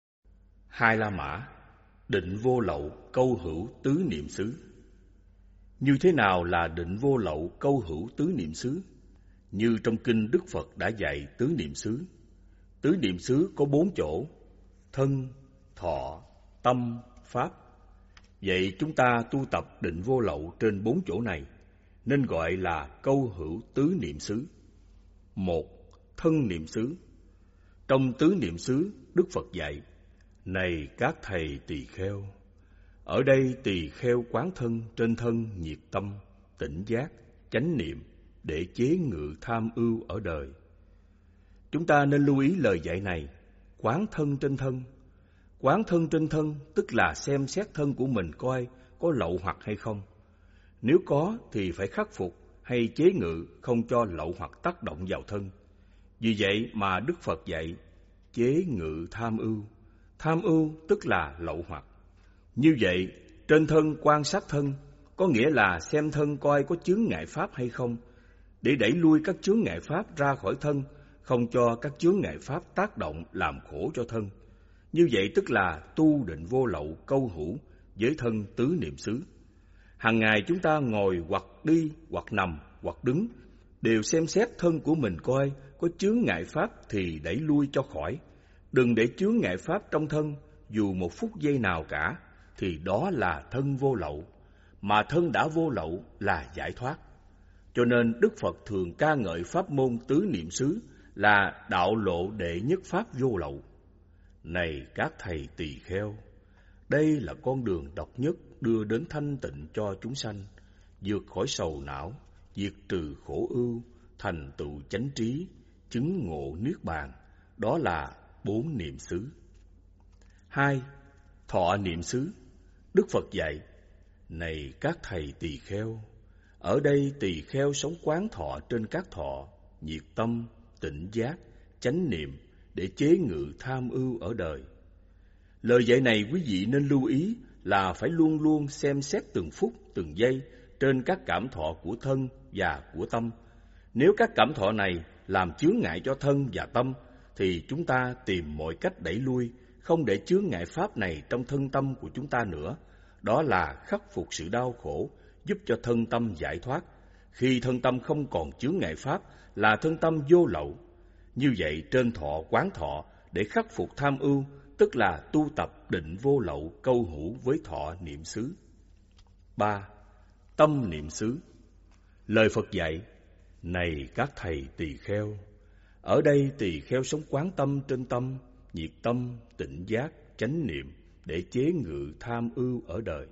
Hai La Mã, định vô lậu, câu hữu, tứ niệm xứ. Như thế nào là định vô lậu, câu hữu, tứ niệm xứ? Như trong kinh Đức Phật đã dạy tứ niệm xứ. Tứ niệm xứ có bốn chỗ: thân, thọ, tâm, pháp. Vậy chúng ta tu tập định vô lậu trên bốn chỗ này, nên gọi là câu hữu tứ niệm xứ. Một, thân niệm xứ. Trong tứ niệm xứ, Đức Phật dạy: này các thầy tỳ kheo, ở đây tỳ kheo quán thân trên thân nhiệt tâm, tỉnh giác, chánh niệm để chế ngự tham ưu ở đời. Chúng ta nên lưu ý lời dạy này: quán thân trên thân. Quán thân trên thân tức là xem xét thân của mình coi có lậu hoặc hay không. Nếu có thì phải khắc phục hay chế ngự không cho lậu hoặc tác động vào thân. Vì vậy mà Đức Phật dạy chế ngự tham ưu. Tham ưu tức là lậu hoặc. Như vậy, trên thân quan sát thân có nghĩa là xem thân coi có chướng ngại pháp hay không, để đẩy lui các chướng ngại pháp ra khỏi thân, không cho các chướng ngại pháp tác động làm khổ cho thân. Như vậy tức là tu định vô lậu, câu hữu với thân tứ niệm xứ. Hàng ngày chúng ta ngồi hoặc đi, hoặc nằm, hoặc đứng, đều xem xét thân của mình coi có chướng ngại pháp thì đẩy lui cho khỏi. Đừng để chướng ngại pháp trong thân dù một phút giây nào cả, thì đó là thân vô lậu. Mà thân đã vô lậu là giải thoát. Cho nên Đức Phật thường ca ngợi pháp môn tứ niệm xứ là đạo lộ đệ nhất pháp vô lậu. Này các thầy tỳ kheo, đây là con đường độc nhất đưa đến thanh tịnh cho chúng sanh, vượt khỏi sầu não, diệt trừ khổ ưu, thành tựu chánh trí, chứng ngộ niết bàn. Đó là bốn niệm xứ. Hai, thọ niệm xứ. Đức Phật dạy: này các thầy tỳ kheo, ở đây tỳ kheo sống quán thọ trên các thọ, nhiệt tâm, tỉnh giác, chánh niệm để chế ngự tham ưu ở đời. Lời dạy này quý vị nên lưu ý là phải luôn luôn xem xét từng phút, từng giây trên các cảm thọ của thân và của tâm. Nếu các cảm thọ này làm chướng ngại cho thân và tâm, thì chúng ta tìm mọi cách đẩy lui, không để chướng ngại pháp này trong thân tâm của chúng ta nữa. Đó là khắc phục sự đau khổ, giúp cho thân tâm giải thoát. Khi thân tâm không còn chướng ngại pháp là thân tâm vô lậu. Như vậy trên thọ quán thọ để khắc phục tham ưu, tức là tu tập định vô lậu, câu hữu với thọ niệm xứ. Ba, tâm niệm xứ. Lời Phật dạy: này các thầy tỳ kheo, ở đây tỳ kheo sống quán tâm trên tâm, nhiệt tâm, tỉnh giác, chánh niệm để chế ngự tham ưu ở đời.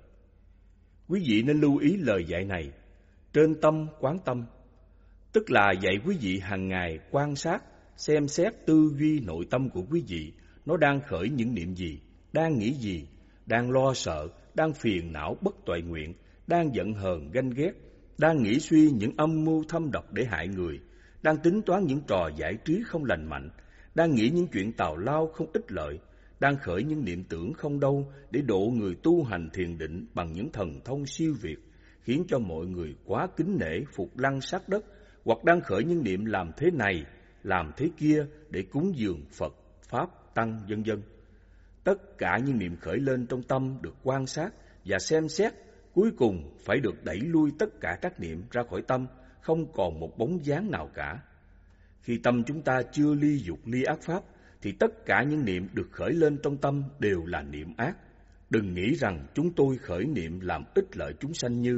Quý vị nên lưu ý lời dạy này: trên tâm quán tâm, tức là dạy quý vị hàng ngày quan sát, xem xét tư duy nội tâm của quý vị, nó đang khởi những niệm gì, đang nghĩ gì, đang lo sợ, đang phiền não bất toại nguyện, đang giận hờn ganh ghét, đang nghĩ suy những âm mưu thâm độc để hại người, đang tính toán những trò giải trí không lành mạnh, đang nghĩ những chuyện tào lao không ích lợi, đang khởi những niệm tưởng không đâu để độ người tu hành thiền định bằng những thần thông siêu việt, khiến cho mọi người quá kính nể phục lăng sát đất, hoặc đang khởi những niệm làm thế này, làm thế kia để cúng dường Phật, Pháp, Tăng, vân vân. Tất cả những niệm khởi lên trong tâm được quan sát và xem xét, cuối cùng phải được đẩy lui tất cả các niệm ra khỏi tâm, không còn một bóng dáng nào cả. Khi tâm chúng ta chưa ly dục ly ác pháp, thì tất cả những niệm được khởi lên trong tâm đều là niệm ác. Đừng nghĩ rằng chúng tôi khởi niệm làm ích lợi chúng sanh như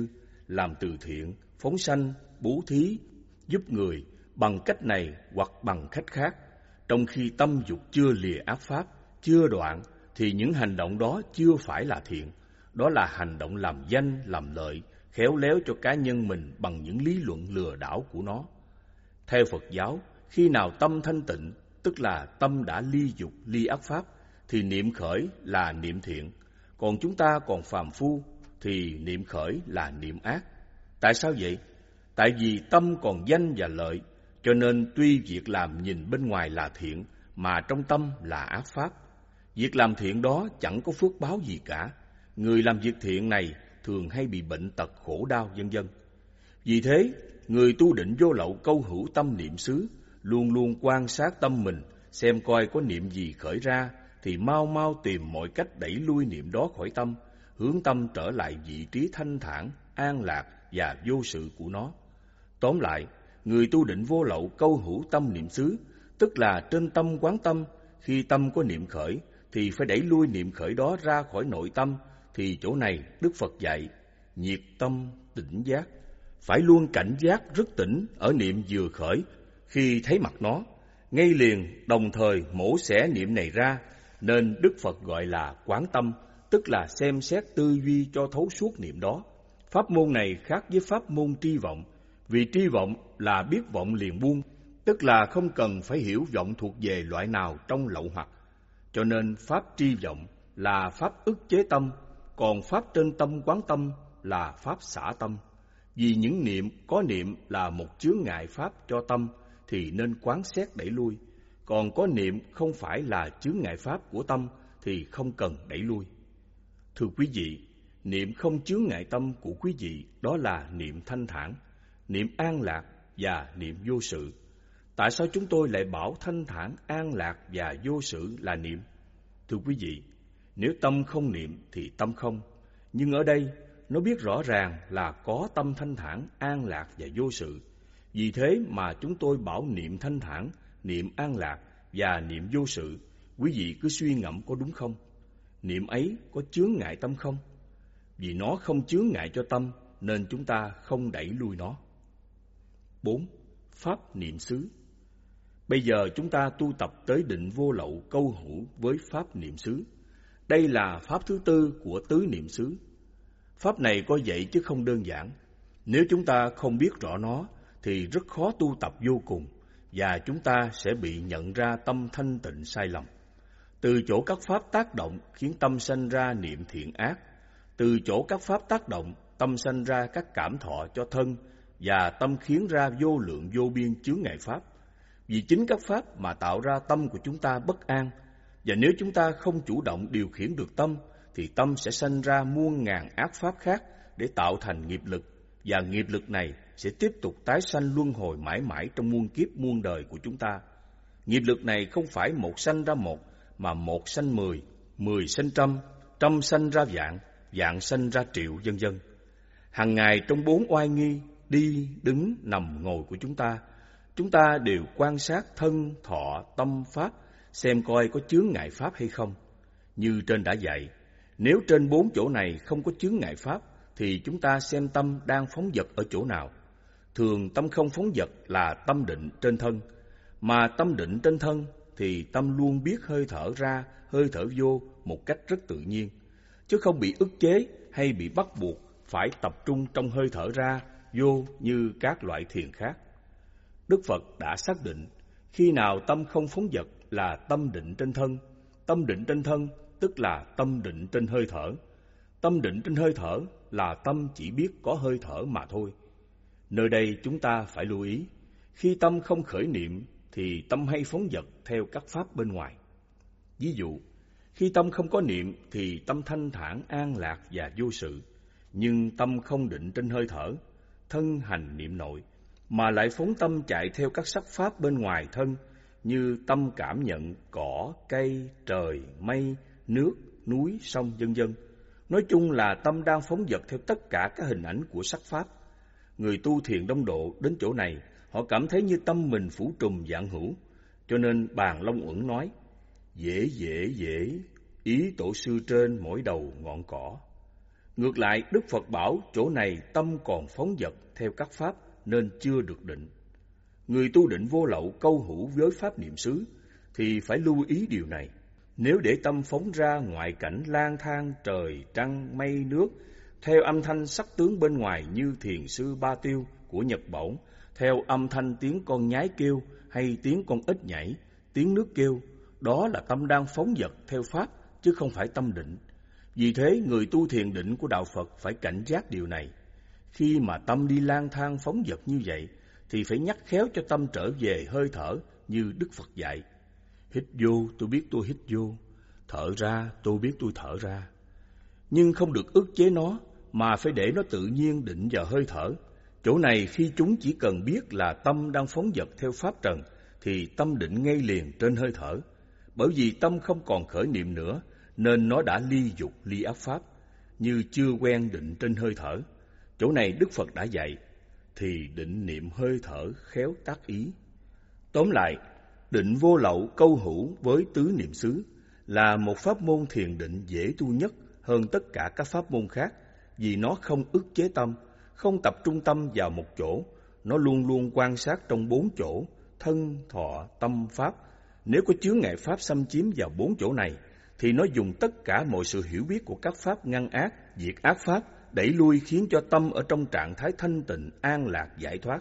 làm từ thiện, phóng sanh, bố thí, giúp người bằng cách này hoặc bằng cách khác. Trong khi tâm dục chưa lìa ác pháp, chưa đoạn, thì những hành động đó chưa phải là thiện. Đó là hành động làm danh, làm lợi, khéo léo cho cá nhân mình bằng những lý luận lừa đảo của nó. Theo Phật giáo, khi nào tâm thanh tịnh, tức là tâm đã ly dục, ly ác pháp, thì niệm khởi là niệm thiện. Còn chúng ta còn phàm phu, thì niệm khởi là niệm ác. Tại sao vậy? Tại vì tâm còn danh và lợi, cho nên tuy việc làm nhìn bên ngoài là thiện, mà trong tâm là ác pháp. Việc làm thiện đó chẳng có phước báo gì cả. Người làm việc thiện này thường hay bị bệnh tật, khổ đau, vân vân. Vì thế, người tu định vô lậu câu hữu tâm niệm xứ, luôn luôn quan sát tâm mình, xem coi có niệm gì khởi ra, thì mau mau tìm mọi cách đẩy lui niệm đó khỏi tâm, hướng tâm trở lại vị trí thanh thản, an lạc và vô sự của nó. Tóm lại, người tu định vô lậu câu hữu tâm niệm xứ, tức là trên tâm quán tâm, khi tâm có niệm khởi, thì phải đẩy lui niệm khởi đó ra khỏi nội tâm, thì chỗ này Đức Phật dạy, nhiệt tâm tỉnh giác. Phải luôn cảnh giác rất tỉnh ở niệm vừa khởi, khi thấy mặt nó, ngay liền đồng thời mổ xẻ niệm này ra, nên Đức Phật gọi là quán tâm, tức là xem xét tư duy cho thấu suốt niệm đó. Pháp môn này khác với pháp môn tri vọng, vì tri vọng là biết vọng liền buông, tức là không cần phải hiểu vọng thuộc về loại nào trong lậu hoặc. Cho nên pháp tri vọng là pháp ức chế tâm, còn pháp trên tâm quán tâm là pháp xả tâm. Vì những niệm có niệm là một chướng ngại pháp cho tâm, thì nên quán xét đẩy lui. Còn có niệm không phải là chướng ngại pháp của tâm, thì không cần đẩy lui. Thưa quý vị, niệm không chướng ngại tâm của quý vị đó là niệm thanh thản, niệm an lạc và niệm vô sự. Tại sao chúng tôi lại bảo thanh thản, an lạc và vô sự là niệm? Thưa quý vị, nếu tâm không niệm thì tâm không. Nhưng ở đây, nó biết rõ ràng là có tâm thanh thản, an lạc và vô sự. Vì thế mà chúng tôi bảo niệm thanh thản, niệm an lạc và niệm vô sự. Quý vị cứ suy ngẫm có đúng không? Niệm ấy có chướng ngại tâm không? Vì nó không chướng ngại cho tâm, nên chúng ta không đẩy lui nó. Bốn. Pháp niệm xứ. Bây giờ chúng ta tu tập tới định vô lậu câu hữu với pháp niệm xứ. Đây là pháp thứ tư của tứ niệm xứ. Pháp này có vậy chứ không đơn giản. Nếu chúng ta không biết rõ nó, thì rất khó tu tập vô cùng, và chúng ta sẽ bị nhận ra tâm thanh tịnh sai lầm. Từ chỗ các pháp tác động khiến tâm sanh ra niệm thiện ác. Từ chỗ các pháp tác động, tâm sanh ra các cảm thọ cho thân, và tâm khiến ra vô lượng vô biên chướng ngại pháp. Vì chính các pháp mà tạo ra tâm của chúng ta bất an, và nếu chúng ta không chủ động điều khiển được tâm, thì tâm sẽ sanh ra muôn ngàn ác pháp khác để tạo thành nghiệp lực, và nghiệp lực này sẽ tiếp tục tái sanh luân hồi mãi mãi trong muôn kiếp muôn đời của chúng ta. Nghiệp lực này không phải một sanh ra một, mà một sanh mười, mười sanh trăm, trăm sanh ra vạn, vạn sanh ra triệu, vân vân. Hằng ngày trong bốn oai nghi, đi, đứng, nằm, ngồi của chúng ta, chúng ta đều quan sát thân, thọ, tâm, pháp, xem coi có chướng ngại pháp hay không. Như trên đã dạy, nếu trên bốn chỗ này không có chướng ngại pháp, thì chúng ta xem tâm đang phóng dật ở chỗ nào. Thường tâm không phóng dật là tâm định trên thân, mà tâm định trên thân thì tâm luôn biết hơi thở ra, hơi thở vô một cách rất tự nhiên, chứ không bị ức chế hay bị bắt buộc phải tập trung trong hơi thở ra, vô như các loại thiền khác. Đức Phật đã xác định, khi nào tâm không phóng dật là tâm định trên thân. Tâm định trên thân tức là tâm định trên hơi thở. Tâm định trên hơi thở là tâm chỉ biết có hơi thở mà thôi. Nơi đây chúng ta phải lưu ý, khi tâm không khởi niệm thì tâm hay phóng dật theo các pháp bên ngoài. Ví dụ, khi tâm không có niệm thì tâm thanh thản, an lạc và vô sự. Nhưng tâm không định trên hơi thở, thân hành niệm nội, mà lại phóng tâm chạy theo các sắc pháp bên ngoài thân, như tâm cảm nhận cỏ, cây, trời, mây, nước, núi, sông, vân vân. Nói chung là tâm đang phóng dật theo tất cả các hình ảnh của sắc pháp. Người tu thiền đông độ đến chỗ này, họ cảm thấy như tâm mình phủ trùm vạn hữu, cho nên Bàn Long Uẩn nói: dễ dễ dễ, ý tổ sư trên mỗi đầu ngọn cỏ. Ngược lại, Đức Phật bảo chỗ này tâm còn phóng dật theo các pháp nên chưa được định. Người tu định vô lậu câu hữu với pháp niệm xứ thì phải lưu ý điều này. Nếu để tâm phóng ra ngoại cảnh lang thang trời, trăng, mây, nước, theo âm thanh sắc tướng bên ngoài như thiền sư Ba Tiêu của Nhật Bản, theo âm thanh tiếng con nhái kêu hay tiếng con ếch nhảy, tiếng nước kêu, đó là tâm đang phóng dật theo pháp chứ không phải tâm định. Vì thế, người tu thiền định của Đạo Phật phải cảnh giác điều này. Khi mà tâm đi lang thang phóng dật như vậy, thì phải nhắc khéo cho tâm trở về hơi thở như Đức Phật dạy. Hít vô, tôi biết tôi hít vô. Thở ra, tôi biết tôi thở ra. Nhưng không được ức chế nó, mà phải để nó tự nhiên định vào hơi thở. Chỗ này khi chúng chỉ cần biết là tâm đang phóng dật theo pháp trần, thì tâm định ngay liền trên hơi thở. Bởi vì tâm không còn khởi niệm nữa, nên nó đã ly dục ly ác pháp, như chưa quen định trên hơi thở. Chỗ này Đức Phật đã dạy, thì định niệm hơi thở khéo tác ý. Tóm lại, định vô lậu câu hữu với tứ niệm xứ là một pháp môn thiền định dễ tu nhất hơn tất cả các pháp môn khác, vì nó không ức chế tâm, không tập trung tâm vào một chỗ, nó luôn luôn quan sát trong bốn chỗ, thân, thọ, tâm, pháp. Nếu có chướng ngại pháp xâm chiếm vào bốn chỗ này, thì nó dùng tất cả mọi sự hiểu biết của các pháp ngăn ác, diệt ác pháp, đẩy lui khiến cho tâm ở trong trạng thái thanh tịnh, an lạc, giải thoát.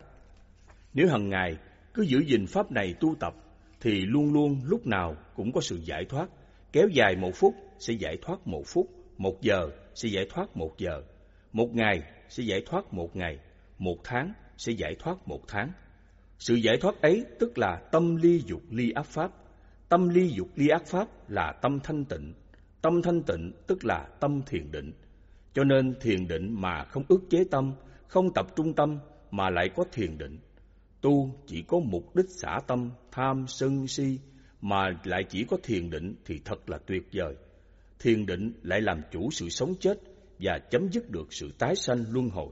Nếu hằng ngày cứ giữ gìn pháp này tu tập, thì luôn luôn lúc nào cũng có sự giải thoát. Kéo dài một phút sẽ giải thoát một phút, một giờ sẽ giải thoát một giờ, một ngày sẽ giải thoát một ngày, một tháng sẽ giải thoát một tháng. Sự giải thoát ấy tức là tâm ly dục ly ác pháp. Tâm ly dục ly ác pháp là tâm thanh tịnh. Tâm thanh tịnh tức là tâm thiền định. Cho nên thiền định mà không ức chế tâm, không tập trung tâm mà lại có thiền định. Tu chỉ có mục đích xả tâm, tham, sân, si mà lại chỉ có thiền định thì thật là tuyệt vời. Thiền định lại làm chủ sự sống chết và chấm dứt được sự tái sanh luân hồi.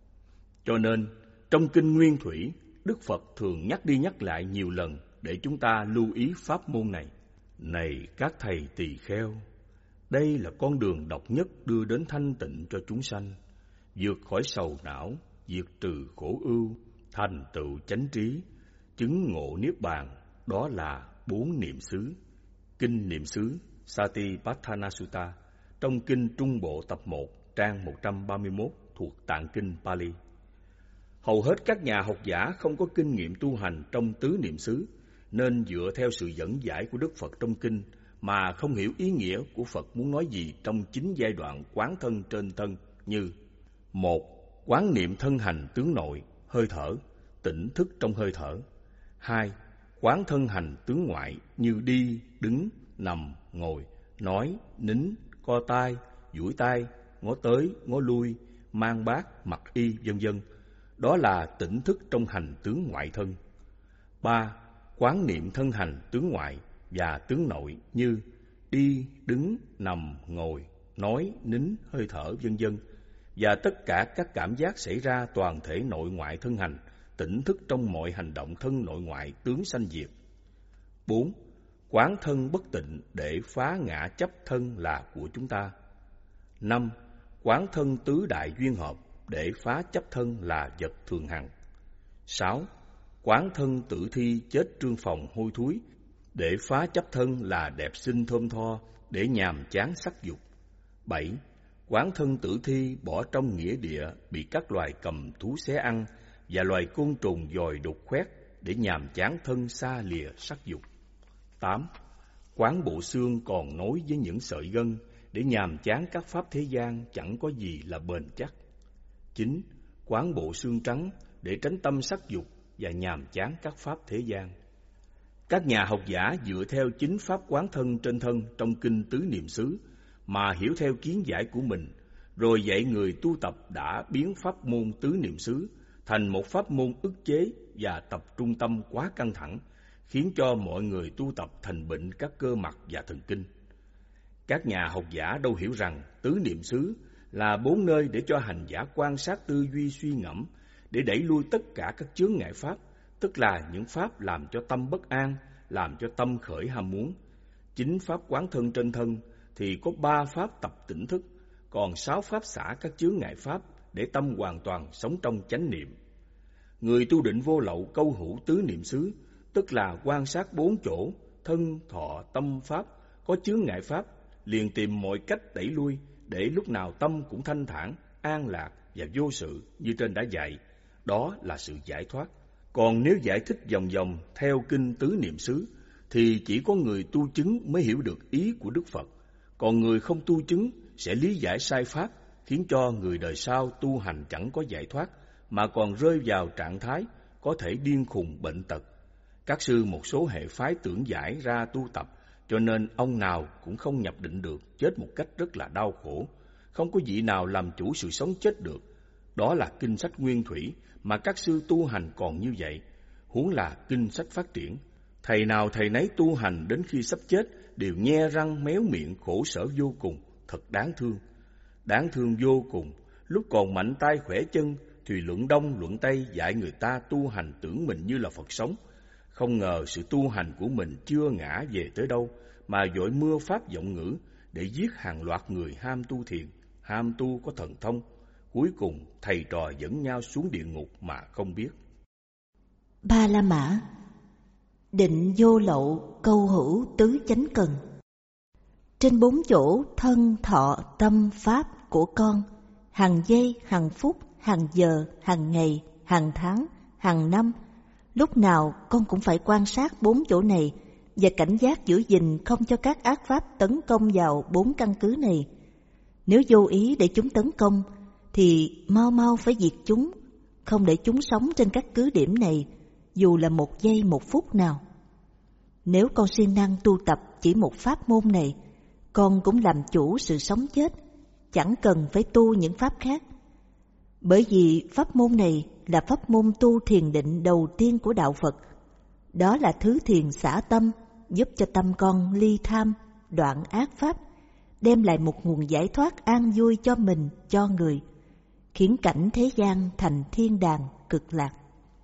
Cho nên, trong Kinh Nguyên Thủy, Đức Phật thường nhắc đi nhắc lại nhiều lần để chúng ta lưu ý pháp môn này. Này các thầy tỳ kheo, đây là con đường độc nhất đưa đến thanh tịnh cho chúng sanh, vượt khỏi sầu não, diệt trừ khổ ưu, thành tựu chánh trí, chứng ngộ niết bàn, đó là bốn niệm xứ. Kinh niệm xứ Satipatthana Sutta trong Kinh Trung Bộ tập một, trang một trăm ba mươi mốt thuộc Tạng Kinh Pali. Hầu hết các nhà học giả không có kinh nghiệm tu hành trong tứ niệm xứ, nên dựa theo sự dẫn giải của Đức Phật trong kinh mà không hiểu ý nghĩa của Phật muốn nói gì trong chín giai đoạn quán thân trên thân như: một. Quán niệm thân hành tướng nội, hơi thở, tỉnh thức trong hơi thở. Hai. Quán thân hành tướng ngoại như đi, đứng, nằm, ngồi, nói, nín, co tay, duỗi tay, ngó tới, ngó lui, mang bát, mặc y, vân vân. Đó là tỉnh thức trong hành tướng ngoại thân. Ba. Quán niệm thân hành tướng ngoại và tướng nội như đi, đứng, nằm, ngồi, nói, nín, hơi thở, vân vân, và tất cả các cảm giác xảy ra toàn thể nội ngoại thân hành, tỉnh thức trong mọi hành động thân nội ngoại tướng sanh diệt. Bốn. Quán thân bất tịnh để phá ngã chấp thân là của chúng ta. Năm. Quán thân tứ đại duyên hợp để phá chấp thân là vật thường hằng. Sáu. Quán thân tử thi chết trương phòng hôi thối để phá chấp thân là đẹp xinh thơm tho để nhàm chán sắc dục. Bảy. Quán thân tử thi bỏ trong nghĩa địa bị các loài cầm thú xé ăn và loài côn trùng dòi đục khoét để nhàm chán thân xa lìa sắc dục. Tám. Quán bộ xương còn nối với những sợi gân để nhàm chán các pháp thế gian chẳng có gì là bền chắc. Chín. Quán bộ xương trắng để tránh tâm sắc dục và nhàm chán các pháp thế gian. Các nhà học giả dựa theo chính pháp quán thân trên thân trong kinh tứ niệm xứ mà hiểu theo kiến giải của mình, rồi dạy người tu tập đã biến pháp môn tứ niệm xứ thành một pháp môn ức chế và tập trung tâm quá căng thẳng, khiến cho mọi người tu tập thành bệnh các cơ mặt và thần kinh. Các nhà học giả đâu hiểu rằng tứ niệm xứ là bốn nơi để cho hành giả quan sát tư duy suy ngẫm, để đẩy lui tất cả các chướng ngại pháp, tức là những pháp làm cho tâm bất an, làm cho tâm khởi ham muốn. Chính pháp quán thân trên thân thì có ba pháp tập tỉnh thức, còn sáu pháp xả các chướng ngại pháp để tâm hoàn toàn sống trong chánh niệm. Người tu định vô lậu câu hữu tứ niệm xứ, tức là quan sát bốn chỗ, thân, thọ, tâm, pháp, có chướng ngại pháp, liền tìm mọi cách đẩy lui, để lúc nào tâm cũng thanh thản, an lạc và vô sự như trên đã dạy. Đó là sự giải thoát. Còn nếu giải thích vòng vòng theo kinh tứ niệm xứ, thì chỉ có người tu chứng mới hiểu được ý của Đức Phật. Còn người không tu chứng sẽ lý giải sai pháp, khiến cho người đời sau tu hành chẳng có giải thoát, mà còn rơi vào trạng thái có thể điên khùng bệnh tật. Các sư một số hệ phái tưởng giải ra tu tập, cho nên ông nào cũng không nhập định được, chết một cách rất là đau khổ. Không có vị nào làm chủ sự sống chết được. Đó là kinh sách nguyên thủy, mà các sư tu hành còn như vậy, huống là kinh sách phát triển. Thầy nào thầy nấy tu hành đến khi sắp chết đều nhe răng méo miệng khổ sở vô cùng, thật đáng thương. Đáng thương vô cùng, lúc còn mạnh tay khỏe chân thì luận đông luận tây dạy người ta tu hành tưởng mình như là Phật sống. Không ngờ sự tu hành của mình chưa ngã về tới đâu, mà dội mưa pháp giọng ngữ để giết hàng loạt người ham tu thiền, ham tu có thần thông. Cuối cùng thầy trò dẫn nhau xuống địa ngục mà không biết. Ba La Mã. Định vô lậu câu hữu tứ chánh cần. Trên bốn chỗ thân, thọ, tâm, pháp của con, hàng giây, hàng phút, hàng giờ, hàng ngày, hàng tháng, hàng năm, lúc nào con cũng phải quan sát bốn chỗ này và cảnh giác giữ gìn không cho các ác pháp tấn công vào bốn căn cứ này. Nếu vô ý để chúng tấn công, thì mau mau phải diệt chúng, không để chúng sống trên các cứ điểm này, dù là một giây một phút nào. Nếu con siêng năng tu tập chỉ một pháp môn này, con cũng làm chủ sự sống chết, chẳng cần phải tu những pháp khác. Bởi vì pháp môn này là pháp môn tu thiền định đầu tiên của Đạo Phật. Đó là thứ thiền xả tâm, giúp cho tâm con ly tham, đoạn ác pháp, đem lại một nguồn giải thoát an vui cho mình, cho người, khiến cảnh thế gian thành thiên đàng cực lạc.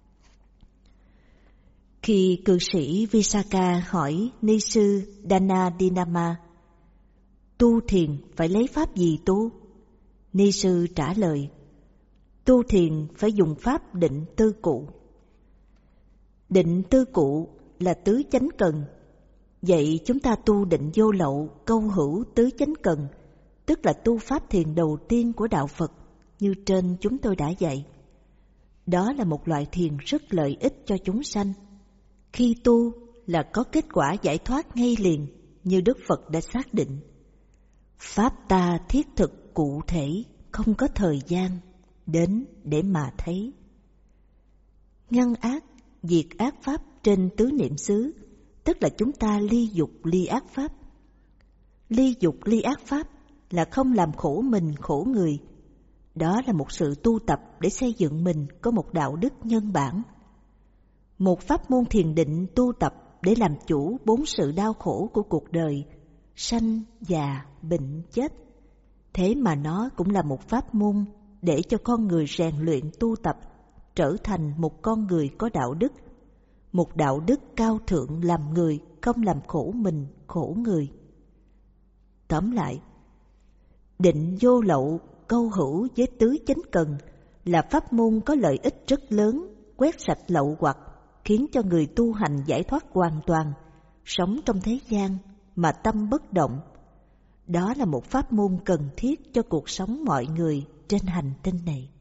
Khi cư sĩ Visakha hỏi ni sư Danadinama, tu thiền phải lấy pháp gì tu? Ni sư trả lời, tu thiền phải dùng pháp định tư cụ. Định tư cụ là tứ chánh cần. Vậy chúng ta tu định vô lậu câu hữu tứ chánh cần, tức là tu pháp thiền đầu tiên của Đạo Phật, như trên chúng tôi đã dạy. Đó là một loại thiền rất lợi ích cho chúng sanh. Khi tu là có kết quả giải thoát ngay liền, như Đức Phật đã xác định. Pháp ta thiết thực cụ thể, không có thời gian đến để mà thấy. Ngăn ác, diệt ác pháp trên tứ niệm xứ, tức là chúng ta ly dục ly ác pháp. Ly dục ly ác pháp là không làm khổ mình khổ người. Đó là một sự tu tập để xây dựng mình có một đạo đức nhân bản. Một pháp môn thiền định tu tập để làm chủ bốn sự đau khổ của cuộc đời, sanh, già, bệnh, chết. Thế mà nó cũng là một pháp môn để cho con người rèn luyện tu tập, trở thành một con người có đạo đức, một đạo đức cao thượng làm người, không làm khổ mình, khổ người. Tóm lại, định vô lậu câu hữu với tứ chánh cần là pháp môn có lợi ích rất lớn, quét sạch lậu hoặc, khiến cho người tu hành giải thoát hoàn toàn, sống trong thế gian mà tâm bất động. Đó là một pháp môn cần thiết cho cuộc sống mọi người trên hành tinh này.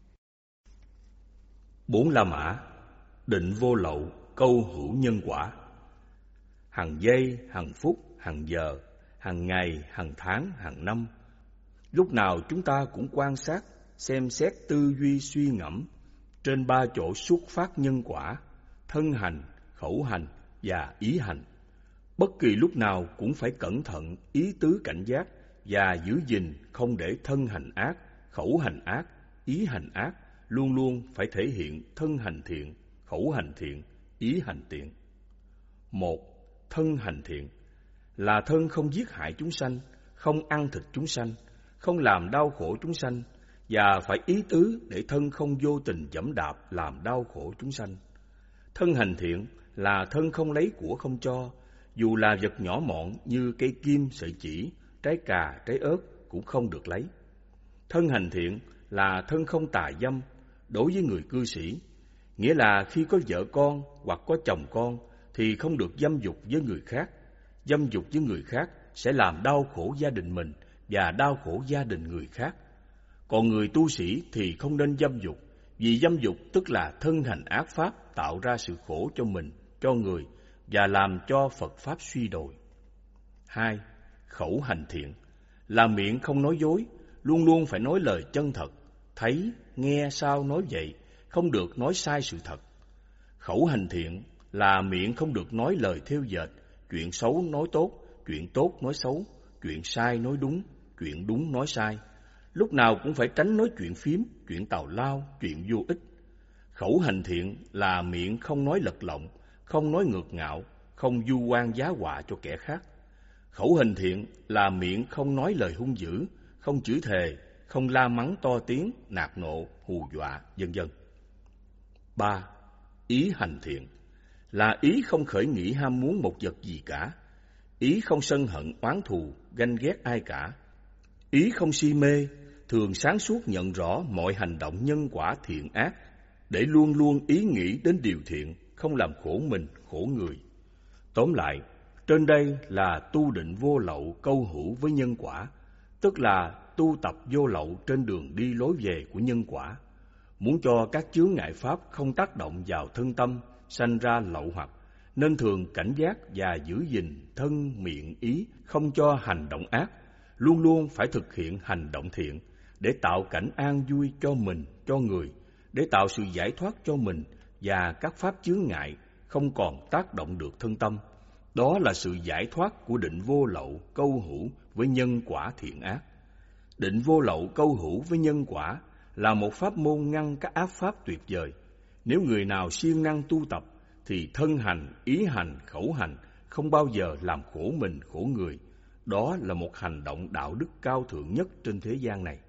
Bốn La Mã. Định vô lậu câu hữu nhân quả. Hàng giây, hàng phút, hàng giờ, hàng ngày, hàng tháng, hàng năm, lúc nào chúng ta cũng quan sát, xem xét, tư duy, suy ngẫm trên ba chỗ xuất phát nhân quả: thân hành, khẩu hành và ý hành. Bất kỳ lúc nào cũng phải cẩn thận, ý tứ cảnh giác và giữ gìn không để thân hành ác, khẩu hành ác, ý hành ác. Luôn luôn phải thể hiện thân hành thiện, khẩu hành thiện, ý hành thiện. Một, thân hành thiện là thân không giết hại chúng sanh, không ăn thịt chúng sanh, không làm đau khổ chúng sanh, và phải ý tứ để thân không vô tình giẫm đạp làm đau khổ chúng sanh. Thân hành thiện là thân không lấy của không cho, dù là vật nhỏ mọn như cây kim, sợi chỉ, trái cà, trái ớt cũng không được lấy. Thân hành thiện là thân không tà dâm đối với người cư sĩ, nghĩa là khi có vợ con hoặc có chồng con thì không được dâm dục với người khác. Dâm dục với người khác sẽ làm đau khổ gia đình mình và đau khổ gia đình người khác. Còn người tu sĩ thì không nên dâm dục, vì dâm dục tức là thân hành ác pháp, tạo ra sự khổ cho mình, cho người và làm cho Phật pháp suy đồi. Hai, khẩu hành thiện là miệng không nói dối, luôn luôn phải nói lời chân thật, thấy, nghe sao nói vậy, không được nói sai sự thật. Khẩu hành thiện là miệng không được nói lời thêu dệt, chuyện xấu nói tốt, chuyện tốt nói xấu, chuyện sai nói đúng, chuyện đúng nói sai. Lúc nào cũng phải tránh nói chuyện phiếm, chuyện tào lao, chuyện vô ích. Khẩu hành thiện là miệng không nói lật lọng, không nói ngược ngạo, không vu oan giá họa cho kẻ khác. Khẩu hành thiện là miệng không nói lời hung dữ, không chửi thề, không la mắng to tiếng, nạt nộ, hù dọa, vân vân. Ba, ý hành thiện là ý không khởi nghĩ ham muốn một vật gì cả, ý không sân hận oán thù, ganh ghét ai cả, ý không si mê, thường sáng suốt nhận rõ mọi hành động nhân quả thiện ác, để luôn luôn ý nghĩ đến điều thiện, không làm khổ mình, khổ người. Tóm lại, trên đây là tu định vô lậu câu hữu với nhân quả, tức là tu tập vô lậu trên đường đi lối về của nhân quả. Muốn cho các chướng ngại pháp không tác động vào thân tâm, sanh ra lậu hoặc, nên thường cảnh giác và giữ gìn thân miệng ý, không cho hành động ác, luôn luôn phải thực hiện hành động thiện, để tạo cảnh an vui cho mình, cho người, để tạo sự giải thoát cho mình và các pháp chướng ngại không còn tác động được thân tâm. Đó là sự giải thoát của định vô lậu câu hữu với nhân quả thiện ác. Định vô lậu câu hữu với nhân quả là một pháp môn ngăn các ác pháp tuyệt vời. Nếu người nào siêng năng tu tập thì thân hành, ý hành, khẩu hành không bao giờ làm khổ mình, khổ người. Đó là một hành động đạo đức cao thượng nhất trên thế gian này.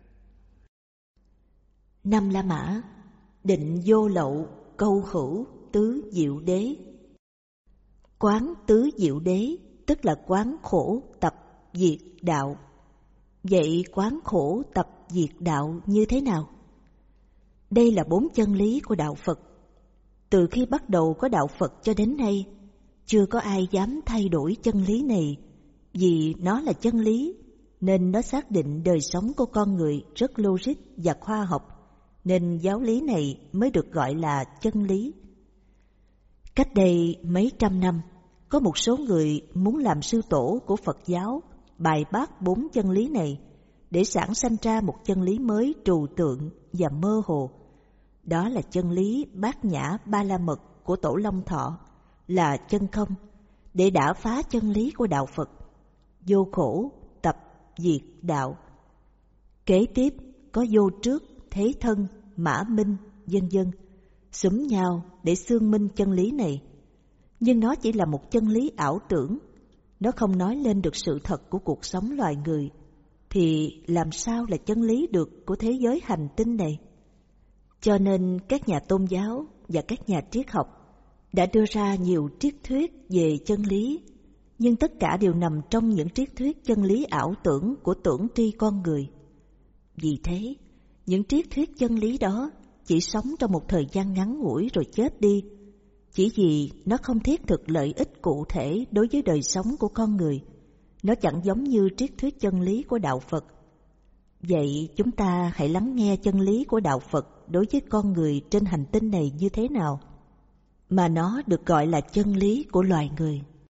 Năm La Mã, định vô lậu câu hữu tứ diệu đế. Quán tứ diệu đế tức là quán khổ tập diệt đạo. Vậy quán khổ tập diệt đạo như thế nào? Đây là bốn chân lý của đạo Phật. Từ khi bắt đầu có đạo Phật cho đến nay, chưa có ai dám thay đổi chân lý này, vì nó là chân lý, nên nó xác định đời sống của con người rất logic và khoa học, nên giáo lý này mới được gọi là chân lý. Cách đây mấy trăm năm, có một số người muốn làm sư tổ của Phật giáo, bài bác bốn chân lý này để sản sanh ra một chân lý mới trừu tượng và mơ hồ. Đó là chân lý Bát Nhã Ba La Mật của Tổ Long Thọ, là chân không, để đả phá chân lý của đạo Phật, vô khổ tập diệt đạo. Kế tiếp có vô trước, thế thân, mã minh, vân vân xúm nhau để xương minh chân lý này. Nhưng nó chỉ là một chân lý ảo tưởng, nó không nói lên được sự thật của cuộc sống loài người, thì làm sao là chân lý được của thế giới hành tinh này? Cho nên các nhà tôn giáo và các nhà triết học đã đưa ra nhiều triết thuyết về chân lý, nhưng tất cả đều nằm trong những triết thuyết chân lý ảo tưởng của tưởng tri con người. Vì thế, những triết thuyết chân lý đó chỉ sống trong một thời gian ngắn ngủi rồi chết đi, chỉ vì nó không thiết thực lợi ích cụ thể đối với đời sống của con người. Nó chẳng giống như triết thuyết chân lý của đạo Phật. Vậy chúng ta hãy lắng nghe chân lý của đạo Phật đối với con người trên hành tinh này như thế nào, mà nó được gọi là chân lý của loài người.